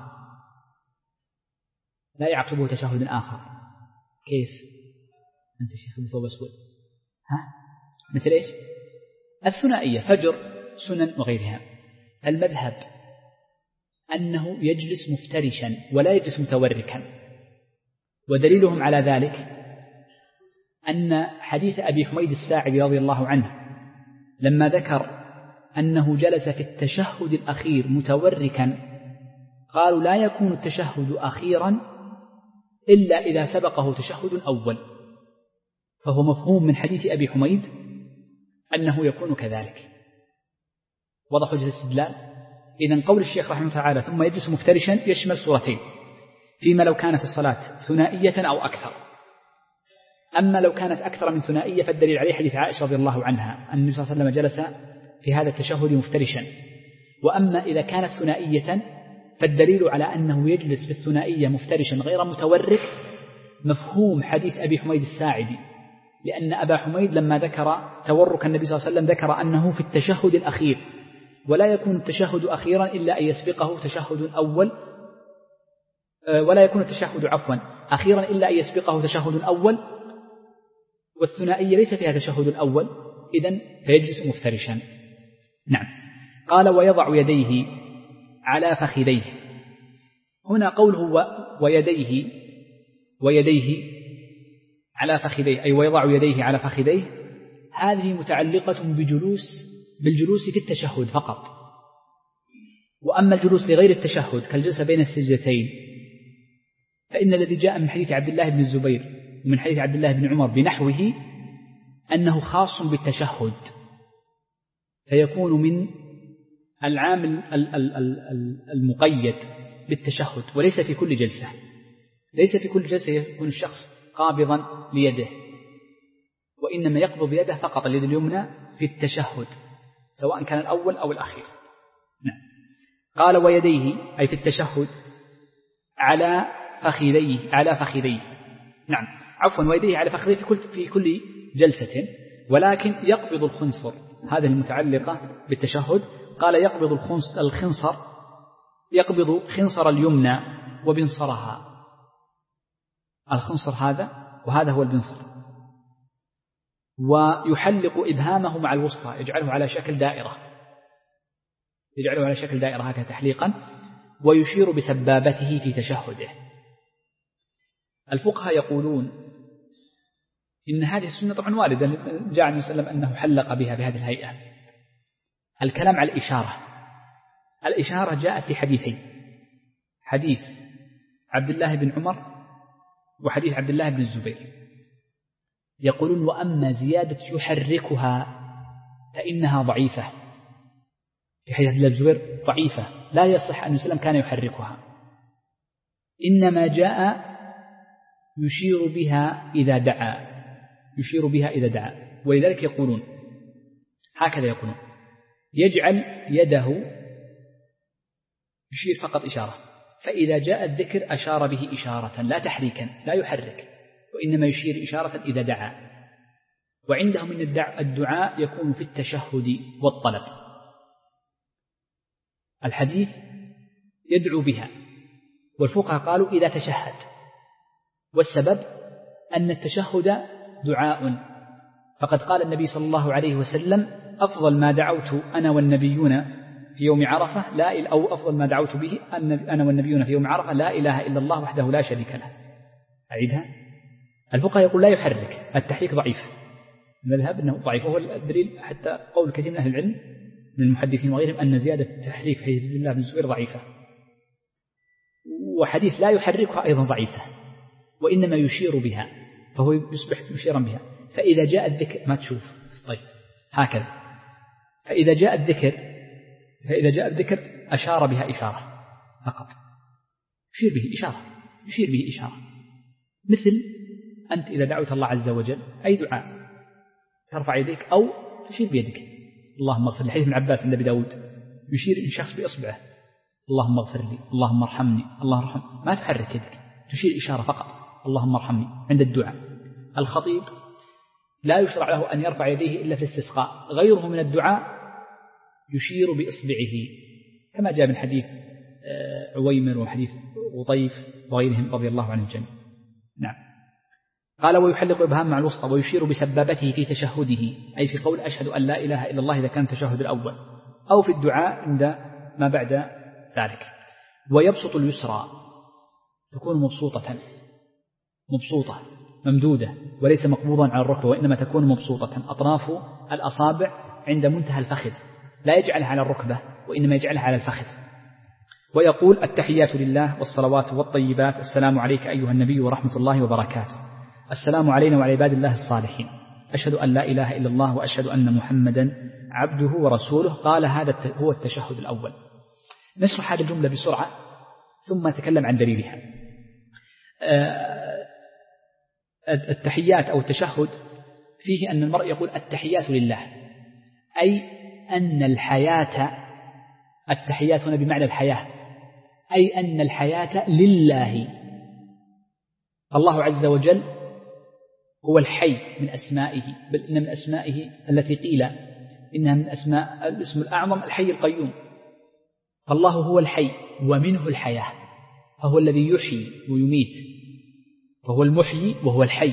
لا يعقبه تشهد آخر كيف؟ أنت شيخ بثوب أسود ها؟ مثل إيش؟ الثنائية فجر سنن وغيرها. المذهب أنه يجلس مفترشا ولا يجلس متوركا، ودليلهم على ذلك أن حديث أبي حميد الساعدي رضي الله عنه لما ذكر أنه جلس في التشهد الأخير متوركا قالوا لا يكون التشهد أخيرا إلا إذا سبقه تشهد أول، فهو مفهوم من حديث أبي حميد أنه يكون كذلك. وضح وجه الاستدلال؟ إذن قول الشيخ رحمه الله تعالى ثم يجلس مفترشا يشمل صورتين، فيما لو كانت الصلاة ثنائية أو أكثر. أما لو كانت أكثر من ثنائية فالدليل عليه حديث عائشة رضي الله عنها أن النبي صلى الله عليه وسلم جلس في هذا التشهد مفترشا. وأما إذا كانت ثنائية فالدليل على أنه يجلس في الثنائية مفترشا غير متورك مفهوم حديث أبي حميد الساعدي، لأن أبا حميد لما ذكر تورك النبي صلى الله عليه وسلم ذكر أنه في التشهد الأخير، ولا يكون التشهد أخيرا إلا أن يسبقه تشهد أول، ولا يكون التشهد عفوا أخيرا إلا أن يسبقه تشهد أول، والثنائية ليس فيها تشهد الأول، إذن فيجلس مفترشا. نعم. قال ويضع يديه على فخذيه. هنا قوله ويديه ويديه على فخذيه أي ويضع يديه على فخذيه، هذه متعلقة بجلوس بالجلوس في التشهد فقط. وأما الجلوس لغير التشهد كالجلسة بين السجدتين فإن الذي جاء من حديث عبد الله بن الزبير ومن حديث عبد الله بن عمر بنحوه أنه خاص بالتشهد، فيكون من العامل المقيد بالتشهد، وليس في كل جلسة. ليس في كل جلسة يكون الشخص قابضا ليده، وإنما يقبض يده فقط اليد اليمنى في التشهد سواء كان الأول أو الأخير. نعم. قال ويديه أي في التشهد على فخذيه على فخذيه نعم عفوا ويديه على فخذيه في كل في كل جلسة، ولكن يقبض الخنصر، هذه المتعلقة بالتشهد. قال يقبض الخنصر يقبض خنصر اليمنى وبنصرها، الخنصر هذا وهذا هو البنصر، ويحلق إبهامه مع الوسطى يجعله على شكل دائرة يجعله على شكل دائرة هكذا تحليقا، ويشير بسبابته في تشهده. الفقهاء يقولون إن هذه السنة طبعا واردة، جاء عن وسلم أنه حلق بها بهذه الهيئة. الكلام على الإشارة، الإشارة جاءت في حديثين، حديث عبد الله بن عمر وحديث عبد الله بن الزبير. يقولون وأما زيادة يحركها فإنها ضعيفة، في حديث عبد الله بن الزبير ضعيفة لا يصح أن وسلم كان يحركها، إنما جاء يشير بها إذا دعا يشير بها إذا دعا ولذلك يقولون هكذا يقولون يجعل يده يشير فقط إشارة، فإذا جاء الذكر أشار به إشارة لا تحريكا لا يحرك، وإنما يشير إشارة إذا دعا. وعندهم من الدعاء يكون في التشهد والطلب. الحديث يدعو بها، والفقهاء قالوا إذا تشهد، والسبب أن التشهد دعاء، فقد قال النبي صلى الله عليه وسلم أفضل ما دعوت أنا والنبيون في يوم عرفة لا أو أفضل ما دعوت به أنا والنبيون في يوم عرفة لا إله إلا الله وحده لا شريك له. أعيدها. الفقهاء يقول لا يحرك، التحريك ضعيف، المذهب أنه ضعيف، وهو الدليل حتى قول كثير من أهل العلم من المحدثين وغيرهم أن زيادة التحريك في حديث عبد الله بن الزبير ضعيفة، وحديث لا يحركها أيضا ضعيفة، وإنما يشير بها فهو يصبح مشيرا بها. فإذا جاء الذكر ما تشوف طيب هكذا، فإذا جاء الذكر فإذا جاء الذكر أشار بها إشارة فقط، يشير به إشارة يشير به إشارة مثل أنت إذا دعوت الله عز وجل أي دعاء ترفع يديك أو تشير بيدك اللهم اغفر لي، حديث ابن عباس عند أبي داود يشير إن شخص بإصبعه اللهم اغفر لي اللهم ارحمني اللهم ارحم، ما تحرك يدك، تشير إشارة فقط اللهم ارحمني عند الدعاء. الخطيب لا يشرع له أن يرفع يديه إلا في الاستسقاء، غيره من الدعاء يشير بإصبعه كما جاء من حديث عويمر وحديث غطيف وغيرهم رضي الله عنهم جميعا. نعم. قال ويحلق إبهام مع الوسطى ويشير بسبابته في تشهده، أي في قول أشهد أن لا إله إلا الله إذا كان التشهد الأول، أو في الدعاء عند ما بعد ذلك. ويبسط اليسرى تكون مبسوطة مبسوطة ممدودة وليس مقبوضا على الركبة، وإنما تكون مبسوطة أطراف الأصابع عند منتهى الفخذ، لا يجعلها على الركبة وإنما يجعلها على الفخذ. ويقول التحيات لله والصلوات والطيبات، السلام عليك أيها النبي ورحمة الله وبركاته، السلام علينا وعلى عباد الله الصالحين، أشهد أن لا إله إلا الله وأشهد أن محمدا عبده ورسوله. قال هذا هو التشهد الأول. نشرح هذه الجملة بسرعة ثم نتكلم عن دليلها. التحيات أو التشهد فيه أن المرء يقول التحيات لله، أي أن الحياة، التحيات هنا بمعنى الحياة، أي أن الحياة لله. الله عز وجل هو الحي من أسمائه، بل إن من أسمائه التي قيل إنها من أسماء الاسم الأعظم الحي القيوم. فالله هو الحي ومنه الحياة، فهو الذي يحيي ويميت، فهو المحيي وهو الحي.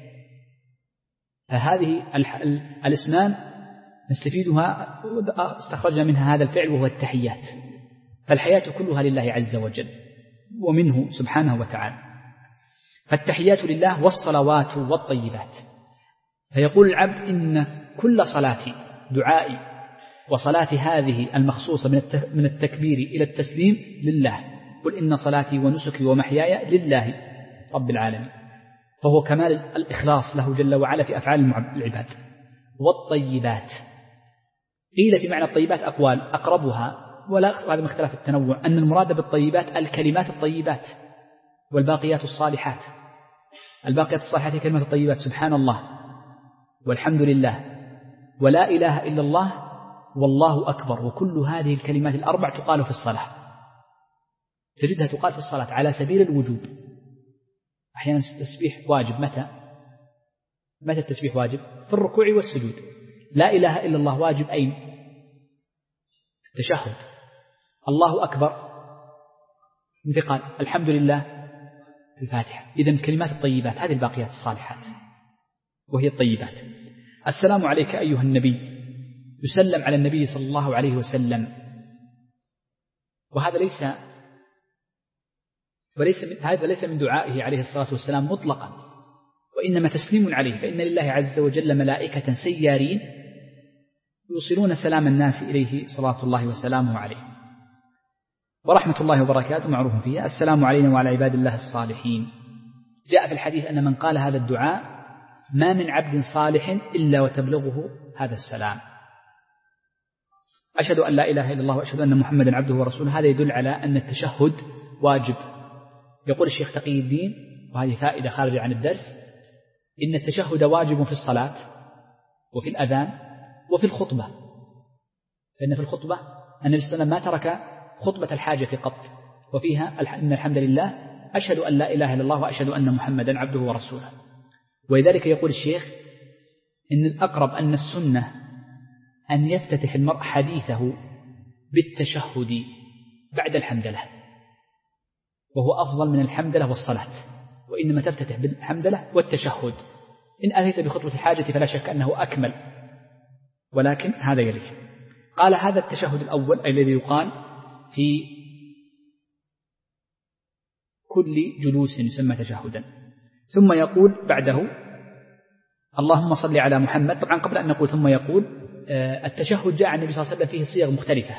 فهذه الاسمان نستفيدها، استخرجنا منها هذا الفعل وهو التحيات. فالحياة كلها لله عز وجل ومنه سبحانه وتعالى. فالتحيات لله والصلوات والطيبات. فيقول العبد إن كل صلاتي دعائي وصلاتي هذه المخصوصة من التكبير إلى التسليم لله. قل إن صلاتي ونسكي ومحياي لله رب العالمين. فهو كمال الإخلاص له جل وعلا في أفعال العباد. والطيبات قيل في معنى الطيبات أقوال، أقربها ولا هذا اختلاف التنوع أن المراد بالطيبات الكلمات الطيبات والباقيات الصالحات. الباقيات الصالحات هي كلمات الطيبات، سبحان الله والحمد لله ولا إله إلا الله والله أكبر. وكل هذه الكلمات الأربع تقال في الصلاة، تجدها تقال في الصلاة على سبيل الوجوب. أحيانا التسبيح واجب. متى متى التسبيح واجب؟ في الركوع والسجود. لا إله إلا الله واجب أين؟ التشهد. الله أكبر متى قال؟ الحمد لله في الفاتحة. إذن كلمات الطيبات هذه الباقيات الصالحات وهي الطيبات. السلام عليك أيها النبي، يسلم على النبي صلى الله عليه وسلم. وهذا ليس وليس هذا ليس من دعائه عليه الصلاة والسلام مطلقا، وإنما تسليم عليه. فإن لله عز وجل ملائكة سيارين يوصلون سلام الناس إليه صلاة الله وسلامه عليه. ورحمة الله وبركاته معروف فيها، السلام علينا وعلى عباد الله الصالحين. جاء في الحديث أن من قال هذا الدعاء ما من عبد صالح إلا وتبلغه هذا السلام. أشهد أن لا إله إلا الله وأشهد أن محمدا عبده ورسوله. هذا يدل على أن التشهد واجب. يقول الشيخ تقي الدين، وهذه فائدة خارجة عن الدرس، إن التشهد واجب في الصلاة وفي الأذان وفي الخطبة. فإن في الخطبة النبي صلى الله عليه وسلم ما ترك خطبة الحاجة قط، وفيها إن الحمد لله أشهد أن لا إله إلا الله وأشهد أن محمدا عبده ورسوله. ولذلك يقول الشيخ إن الأقرب أن السنة أن يفتتح المرء حديثه بالتشهد بعد الحمدلة، وهو أفضل من الحمدلة والصلاة، وإنما تفتتح بالحمدلة والتشهد. إن أتيت بخطبة الحاجة فلا شك أنه أكمل، ولكن هذا يليه. قال هذا التشهد الأول أي الذي يقال في كل جلوس يسمى تشهدا. ثم يقول بعده اللهم صل على محمد. طبعا قبل أن نقول ثم يقول التشهد جاء عن النبي صلى الله عليه وسلم فيه صيغ مختلفة،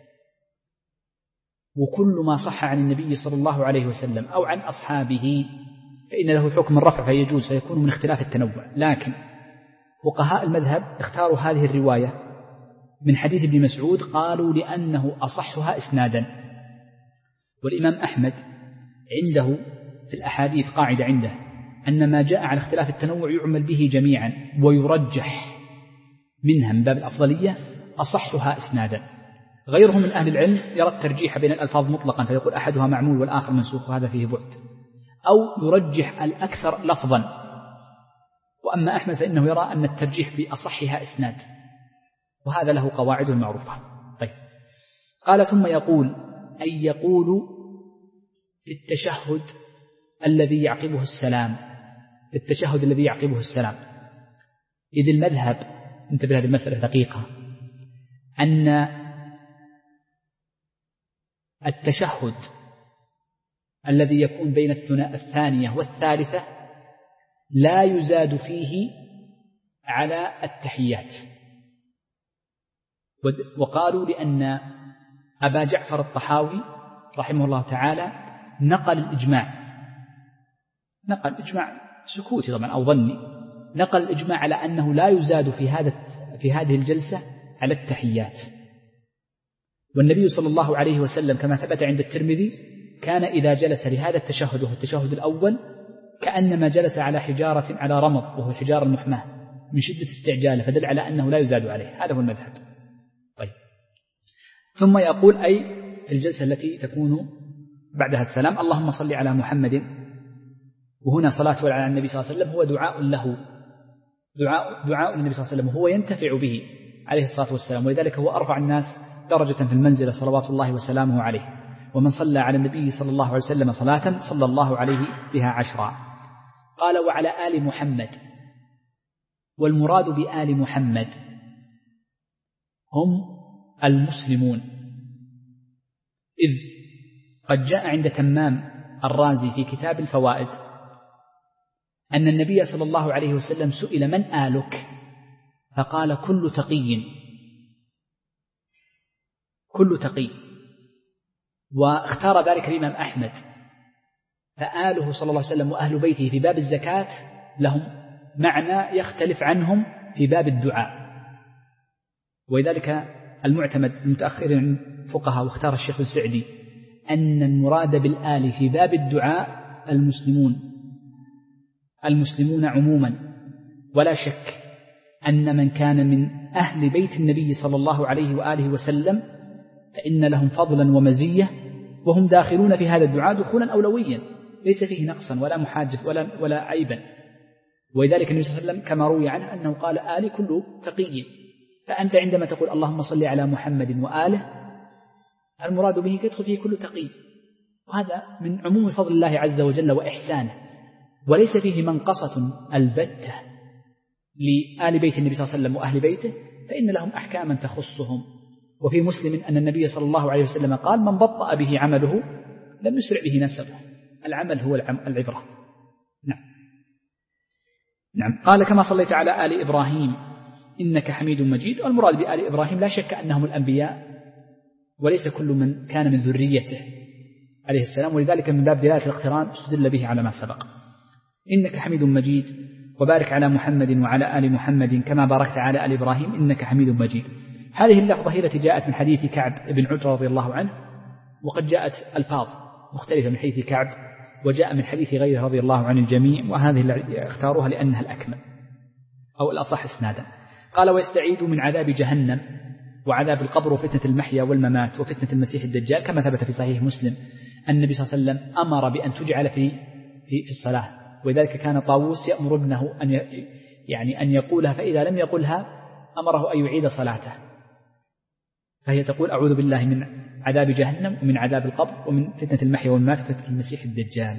وكل ما صح عن النبي صلى الله عليه وسلم أو عن أصحابه فإن له حكم الرفع فيجوز، فيكون من اختلاف التنوع. لكن فقهاء المذهب اختاروا هذه الرواية من حديث ابن مسعود، قالوا لأنه أصحها إسنادا. والإمام أحمد عنده في الأحاديث قاعدة عنده أن ما جاء على اختلاف التنوع يعمل به جميعا ويرجح منها من باب الأفضلية أصحها إسنادا. غيرهم من أهل العلم يرى الترجيح بين الألفاظ مطلقا، فيقول أحدها معمول والآخر منسوخ، وهذا فيه بعد، أو يرجح الأكثر لفظا. وأما أحمد فإنه يرى أن الترجيح بأصحها إسناد، وهذا له قواعد معروفة. طيب، قال ثم يقول أي يقول في التشهد الذي يعقبه السلام، في التشهد الذي يعقبه السلام. إذ المذهب، انتبه هذه المسألة دقيقة، أن التشهد الذي يكون بين الثانية والثالثة لا يزاد فيه على التحيات. وقالوا لأن أبا جعفر الطحاوي رحمه الله تعالى نقل الإجماع نقل إجماع سكوتي طبعا أو ظني نقل الإجماع على أنه لا يزاد في هذا في هذه الجلسة على التحيات. والنبي صلى الله عليه وسلم كما ثبت عند الترمذي كان إذا جلس لهذا التشهد وهو التشهد الأول كأنما جلس على حجارة على رمض وهو الحجارة المحماة من شدة استعجاله، فدل على أنه لا يزاد عليه. هذا هو المذهب. طيب، ثم يقول أي الجلسة التي تكون بعدها السلام اللهم صل على محمد، وهنا صلاة على النبي صلى الله عليه وسلم هو دعاء له، دعاء, دعاء النبي صلى الله عليه وسلم وهو ينتفع به عليه الصلاة والسلام، ولذلك هو أرفع الناس درجة في المنزلة صلوات الله وسلامه عليه. ومن صلى على النبي صلى الله عليه وسلم صلاة صلى الله عليه بها عشرا. قال وعلى آل محمد، والمراد بآل محمد هم المسلمون، إذ قد جاء عند تمام الرازي في كتاب الفوائد أن النبي صلى الله عليه وسلم سئل من آلك؟ فقال كل تقي، كل تقي. واختار ذلك الإمام أحمد، فآله صلى الله عليه وسلم وأهل بيته في باب الزكاة لهم معنى يختلف عنهم في باب الدعاء. ولذلك المعتمد المتأخر عن فقهاء واختار الشيخ السعدي أن المراد بالآل في باب الدعاء المسلمون المسلمون عموما، ولا شك أن من كان من أهل بيت النبي صلى الله عليه وآله وسلم فإن لهم فضلا ومزية، وهم داخلون في هذا الدعاء دخولا أولويا ليس فيه نقصا ولا محاجة ولا, ولا عيبا. ولذلك النبي صلى الله عليه وسلم كما روي عنه أنه قال آل كل تقي. فأنت عندما تقول اللهم صل على محمد وآله المراد به يدخل فيه كل تقي، وهذا من عموم فضل الله عز وجل وإحسانه، وليس فيه منقصة البتة لآل بيت النبي صلى الله عليه وسلم وأهل بيته، فإن لهم أحكاما تخصهم. وفي مسلم أن النبي صلى الله عليه وسلم قال من بطأ به عمله لم يسرع به نسبه، العمل هو العبرة. نعم. نعم. قال كما صليت على آل إبراهيم إنك حميد مجيد. والمراد بآل إبراهيم لا شك أنهم الأنبياء، وليس كل من كان من ذريته عليه السلام، ولذلك من باب دلالة الاقتران استدل به على ما سبق. إنك حميد مجيد وبارك على محمد وعلى آل محمد كما باركت على آل إبراهيم إنك حميد مجيد. هذه اللفظة هي التي جاءت من حديث كعب بن عجرة رضي الله عنه، وقد جاءت ألفاظ مختلفة من حديث كعب وجاء من حديث غيره رضي الله عن الجميع، وهذه اللي اختاروها لأنها الأكمل أو الأصح اسنادا. قال ويستعيد من عذاب جهنم وعذاب القبر وفتنة المحيا والممات وفتنة المسيح الدجال، كما ثبت في صحيح مسلم أن النبي صلى الله عليه وسلم أمر بأن تجعل في في, في الصلاة، ولذلك كان طاووس يأمر ابنه أن يعني أن يقولها، فإذا لم يقلها أمره أن يعيد صلاته، فهي تقول أعوذ بالله من عذاب جهنم ومن عذاب القبر ومن فتنة المحيا والممات وفتنة المسيح الدجال.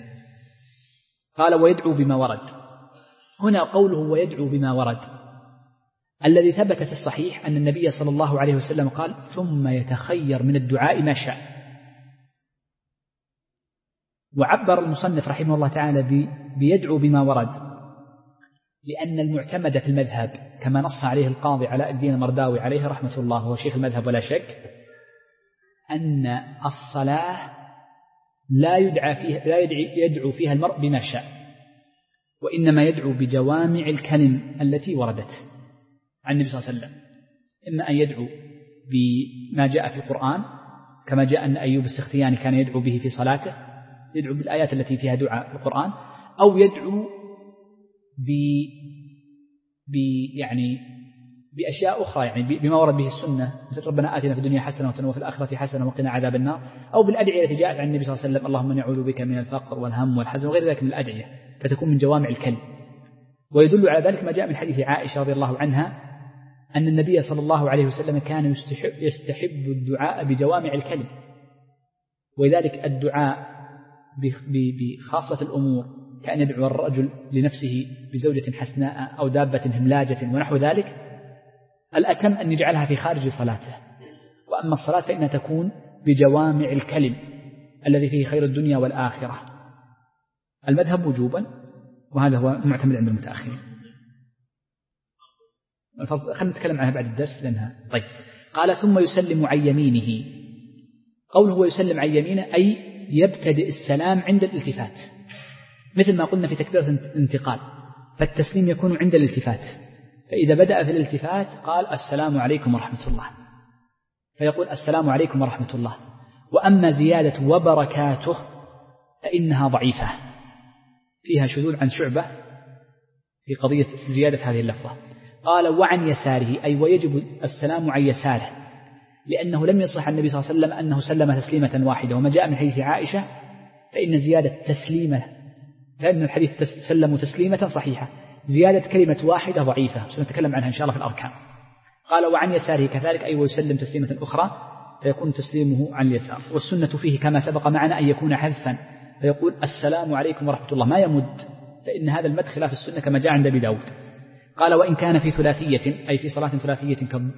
قال ويدعو بما ورد. هنا قوله ويدعو بما ورد الذي ثبت في الصحيح أن النبي صلى الله عليه وسلم قال ثم يتخير من الدعاء ما شاء. وعبر المصنف رحمه الله تعالى بيدعو بما ورد لأن المعتمد في المذهب كما نص عليه القاضي علاء الدين المرداوي عليه رحمة الله هو شيخ المذهب ولا شك، أن الصلاة لا يدعى فيها لا يدعو فيها المرء بما شاء، وإنما يدعو بجوامع الكلم التي وردت عن النبي صلى الله عليه وسلم، إما أن يدعو بما جاء في القرآن كما جاء أن أيوب السختياني كان يدعو به في صلاته، يدعو بالآيات التي فيها دعاء في القرآن، أو يدعو ب يعني بأشياء أخرى يعني بما ورد به السنة، مثل ربنا آتنا في الدنيا حسنة وفي الآخرة حسنة وقنا عذاب النار، أو بالأدعية التي جاءت عن النبي صلى الله عليه وسلم اللهم نعوذ بك من الفقر والهم والحزن وغير ذلك من الأدعية، فتكون من جوامع الكلم. ويدل على ذلك ما جاء من حديث عائشة رضي الله عنها أن النبي صلى الله عليه وسلم كان يستحب, يستحب الدعاء بجوامع الكلم، ولذلك الدعاء بخاصة الأمور كأن يدعو الرجل لنفسه بزوجة حسناء أو دابة هملاجة ونحو ذلك، الأتم أن يجعلها في خارج صلاته. وأما الصلاة فإنها تكون بجوامع الكلم، الذي فيه خير الدنيا والآخرة. المذهب وجوبا، وهذا هو معتمد عند المتأخرين. خلينا نتكلم عنها بعد الدرس لأنها طيب. قال ثم يسلم عن يمينه. قوله هو يسلم عن يمينه أي يبتدئ السلام عند الالتفات، مثل ما قلنا في تكبيرة الانتقال، فالتسليم يكون عند الالتفات، فإذا بدأ في الالتفات قال السلام عليكم ورحمة الله، فيقول السلام عليكم ورحمة الله. وأما زيادة وبركاته فإنها ضعيفة، فيها شذوذ عن شعبة في قضية زيادة هذه اللفظة. قال وعن يساره أي ويجب السلام عن يساره، لأنه لم يصح عن النبي صلى الله عليه وسلم أنه سلم تسليمة واحدة، وما جاء من حديث عائشة فإن زيادة تسليمة، لأن الحديث سلموا تسليمة صحيحة، زيادة كلمة واحدة ضعيفة، سنتكلم عنها إن شاء الله في الأركان. قال وعن يساره كذلك أي ويسلم تسليمة أخرى فيكون تسليمه عن اليسار. والسنة فيه كما سبق معنا أن يكون حذفا، فيقول السلام عليكم ورحمة الله، ما يمد، فإن هذا المد خلاف السنة كما جاء عند أبي داود. قال وإن كان في ثلاثية أي في صلاة ثلاثية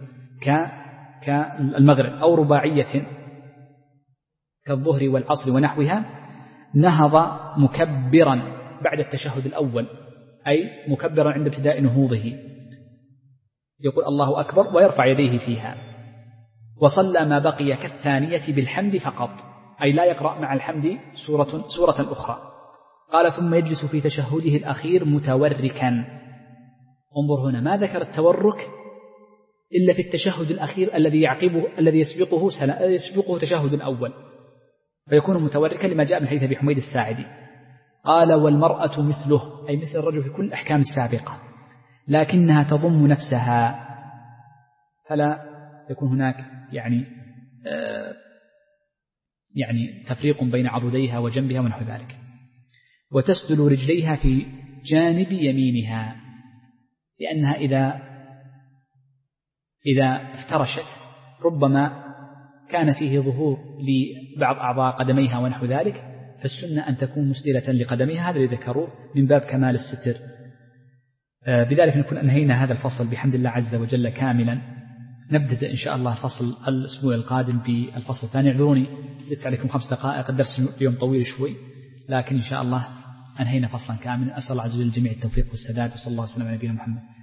كالمغرب أو رباعية كالظهر والعصر ونحوها، نهض مكبرا بعد التشهد الأول، أي مكبرا عند ابتداء نهوضه، يقول الله أكبر ويرفع يديه فيها. وصلى ما بقي كالثانية بالحمد فقط، أي لا يقرأ مع الحمد سورة, سورة أخرى. قال ثم يجلس في تشهده الأخير متوركا. انظر هنا ما ذكر التورك إلا في التشهد الأخير الذي يعقبه الذي يسبقه يسبقه تشهد الأول، فيكون متوركا لما جاء من حديث أبي حميد الساعدي. قال والمرأة مثله أي مثل الرجل في كل الأحكام السابقة، لكنها تضم نفسها، فلا يكون هناك يعني آه يعني تفريق بين عضديها وجنبها ونحو ذلك. وتسدل رجليها في جانب يمينها، لأنها إذا إذا افترشت ربما كان فيه ظهور لبعض أعضاء قدميها ونحو ذلك، فالسنة أن تكون مسدلة لقدميها، هذا اللي ذكروه من باب كمال الستر. آه بذلك نكون أنهينا هذا الفصل بحمد الله عز وجل كاملا. نبدأ إن شاء الله الفصل الأسبوع القادم بالفصل الثاني. اعذروني زدت عليكم خمس دقائق، الدرس اليوم طويل شوي، لكن إن شاء الله أنهينا فصلا كاملا. أسأل الله عز وجل الجميع التوفيق والسداد، وصلى الله وسلم على نبينا محمد.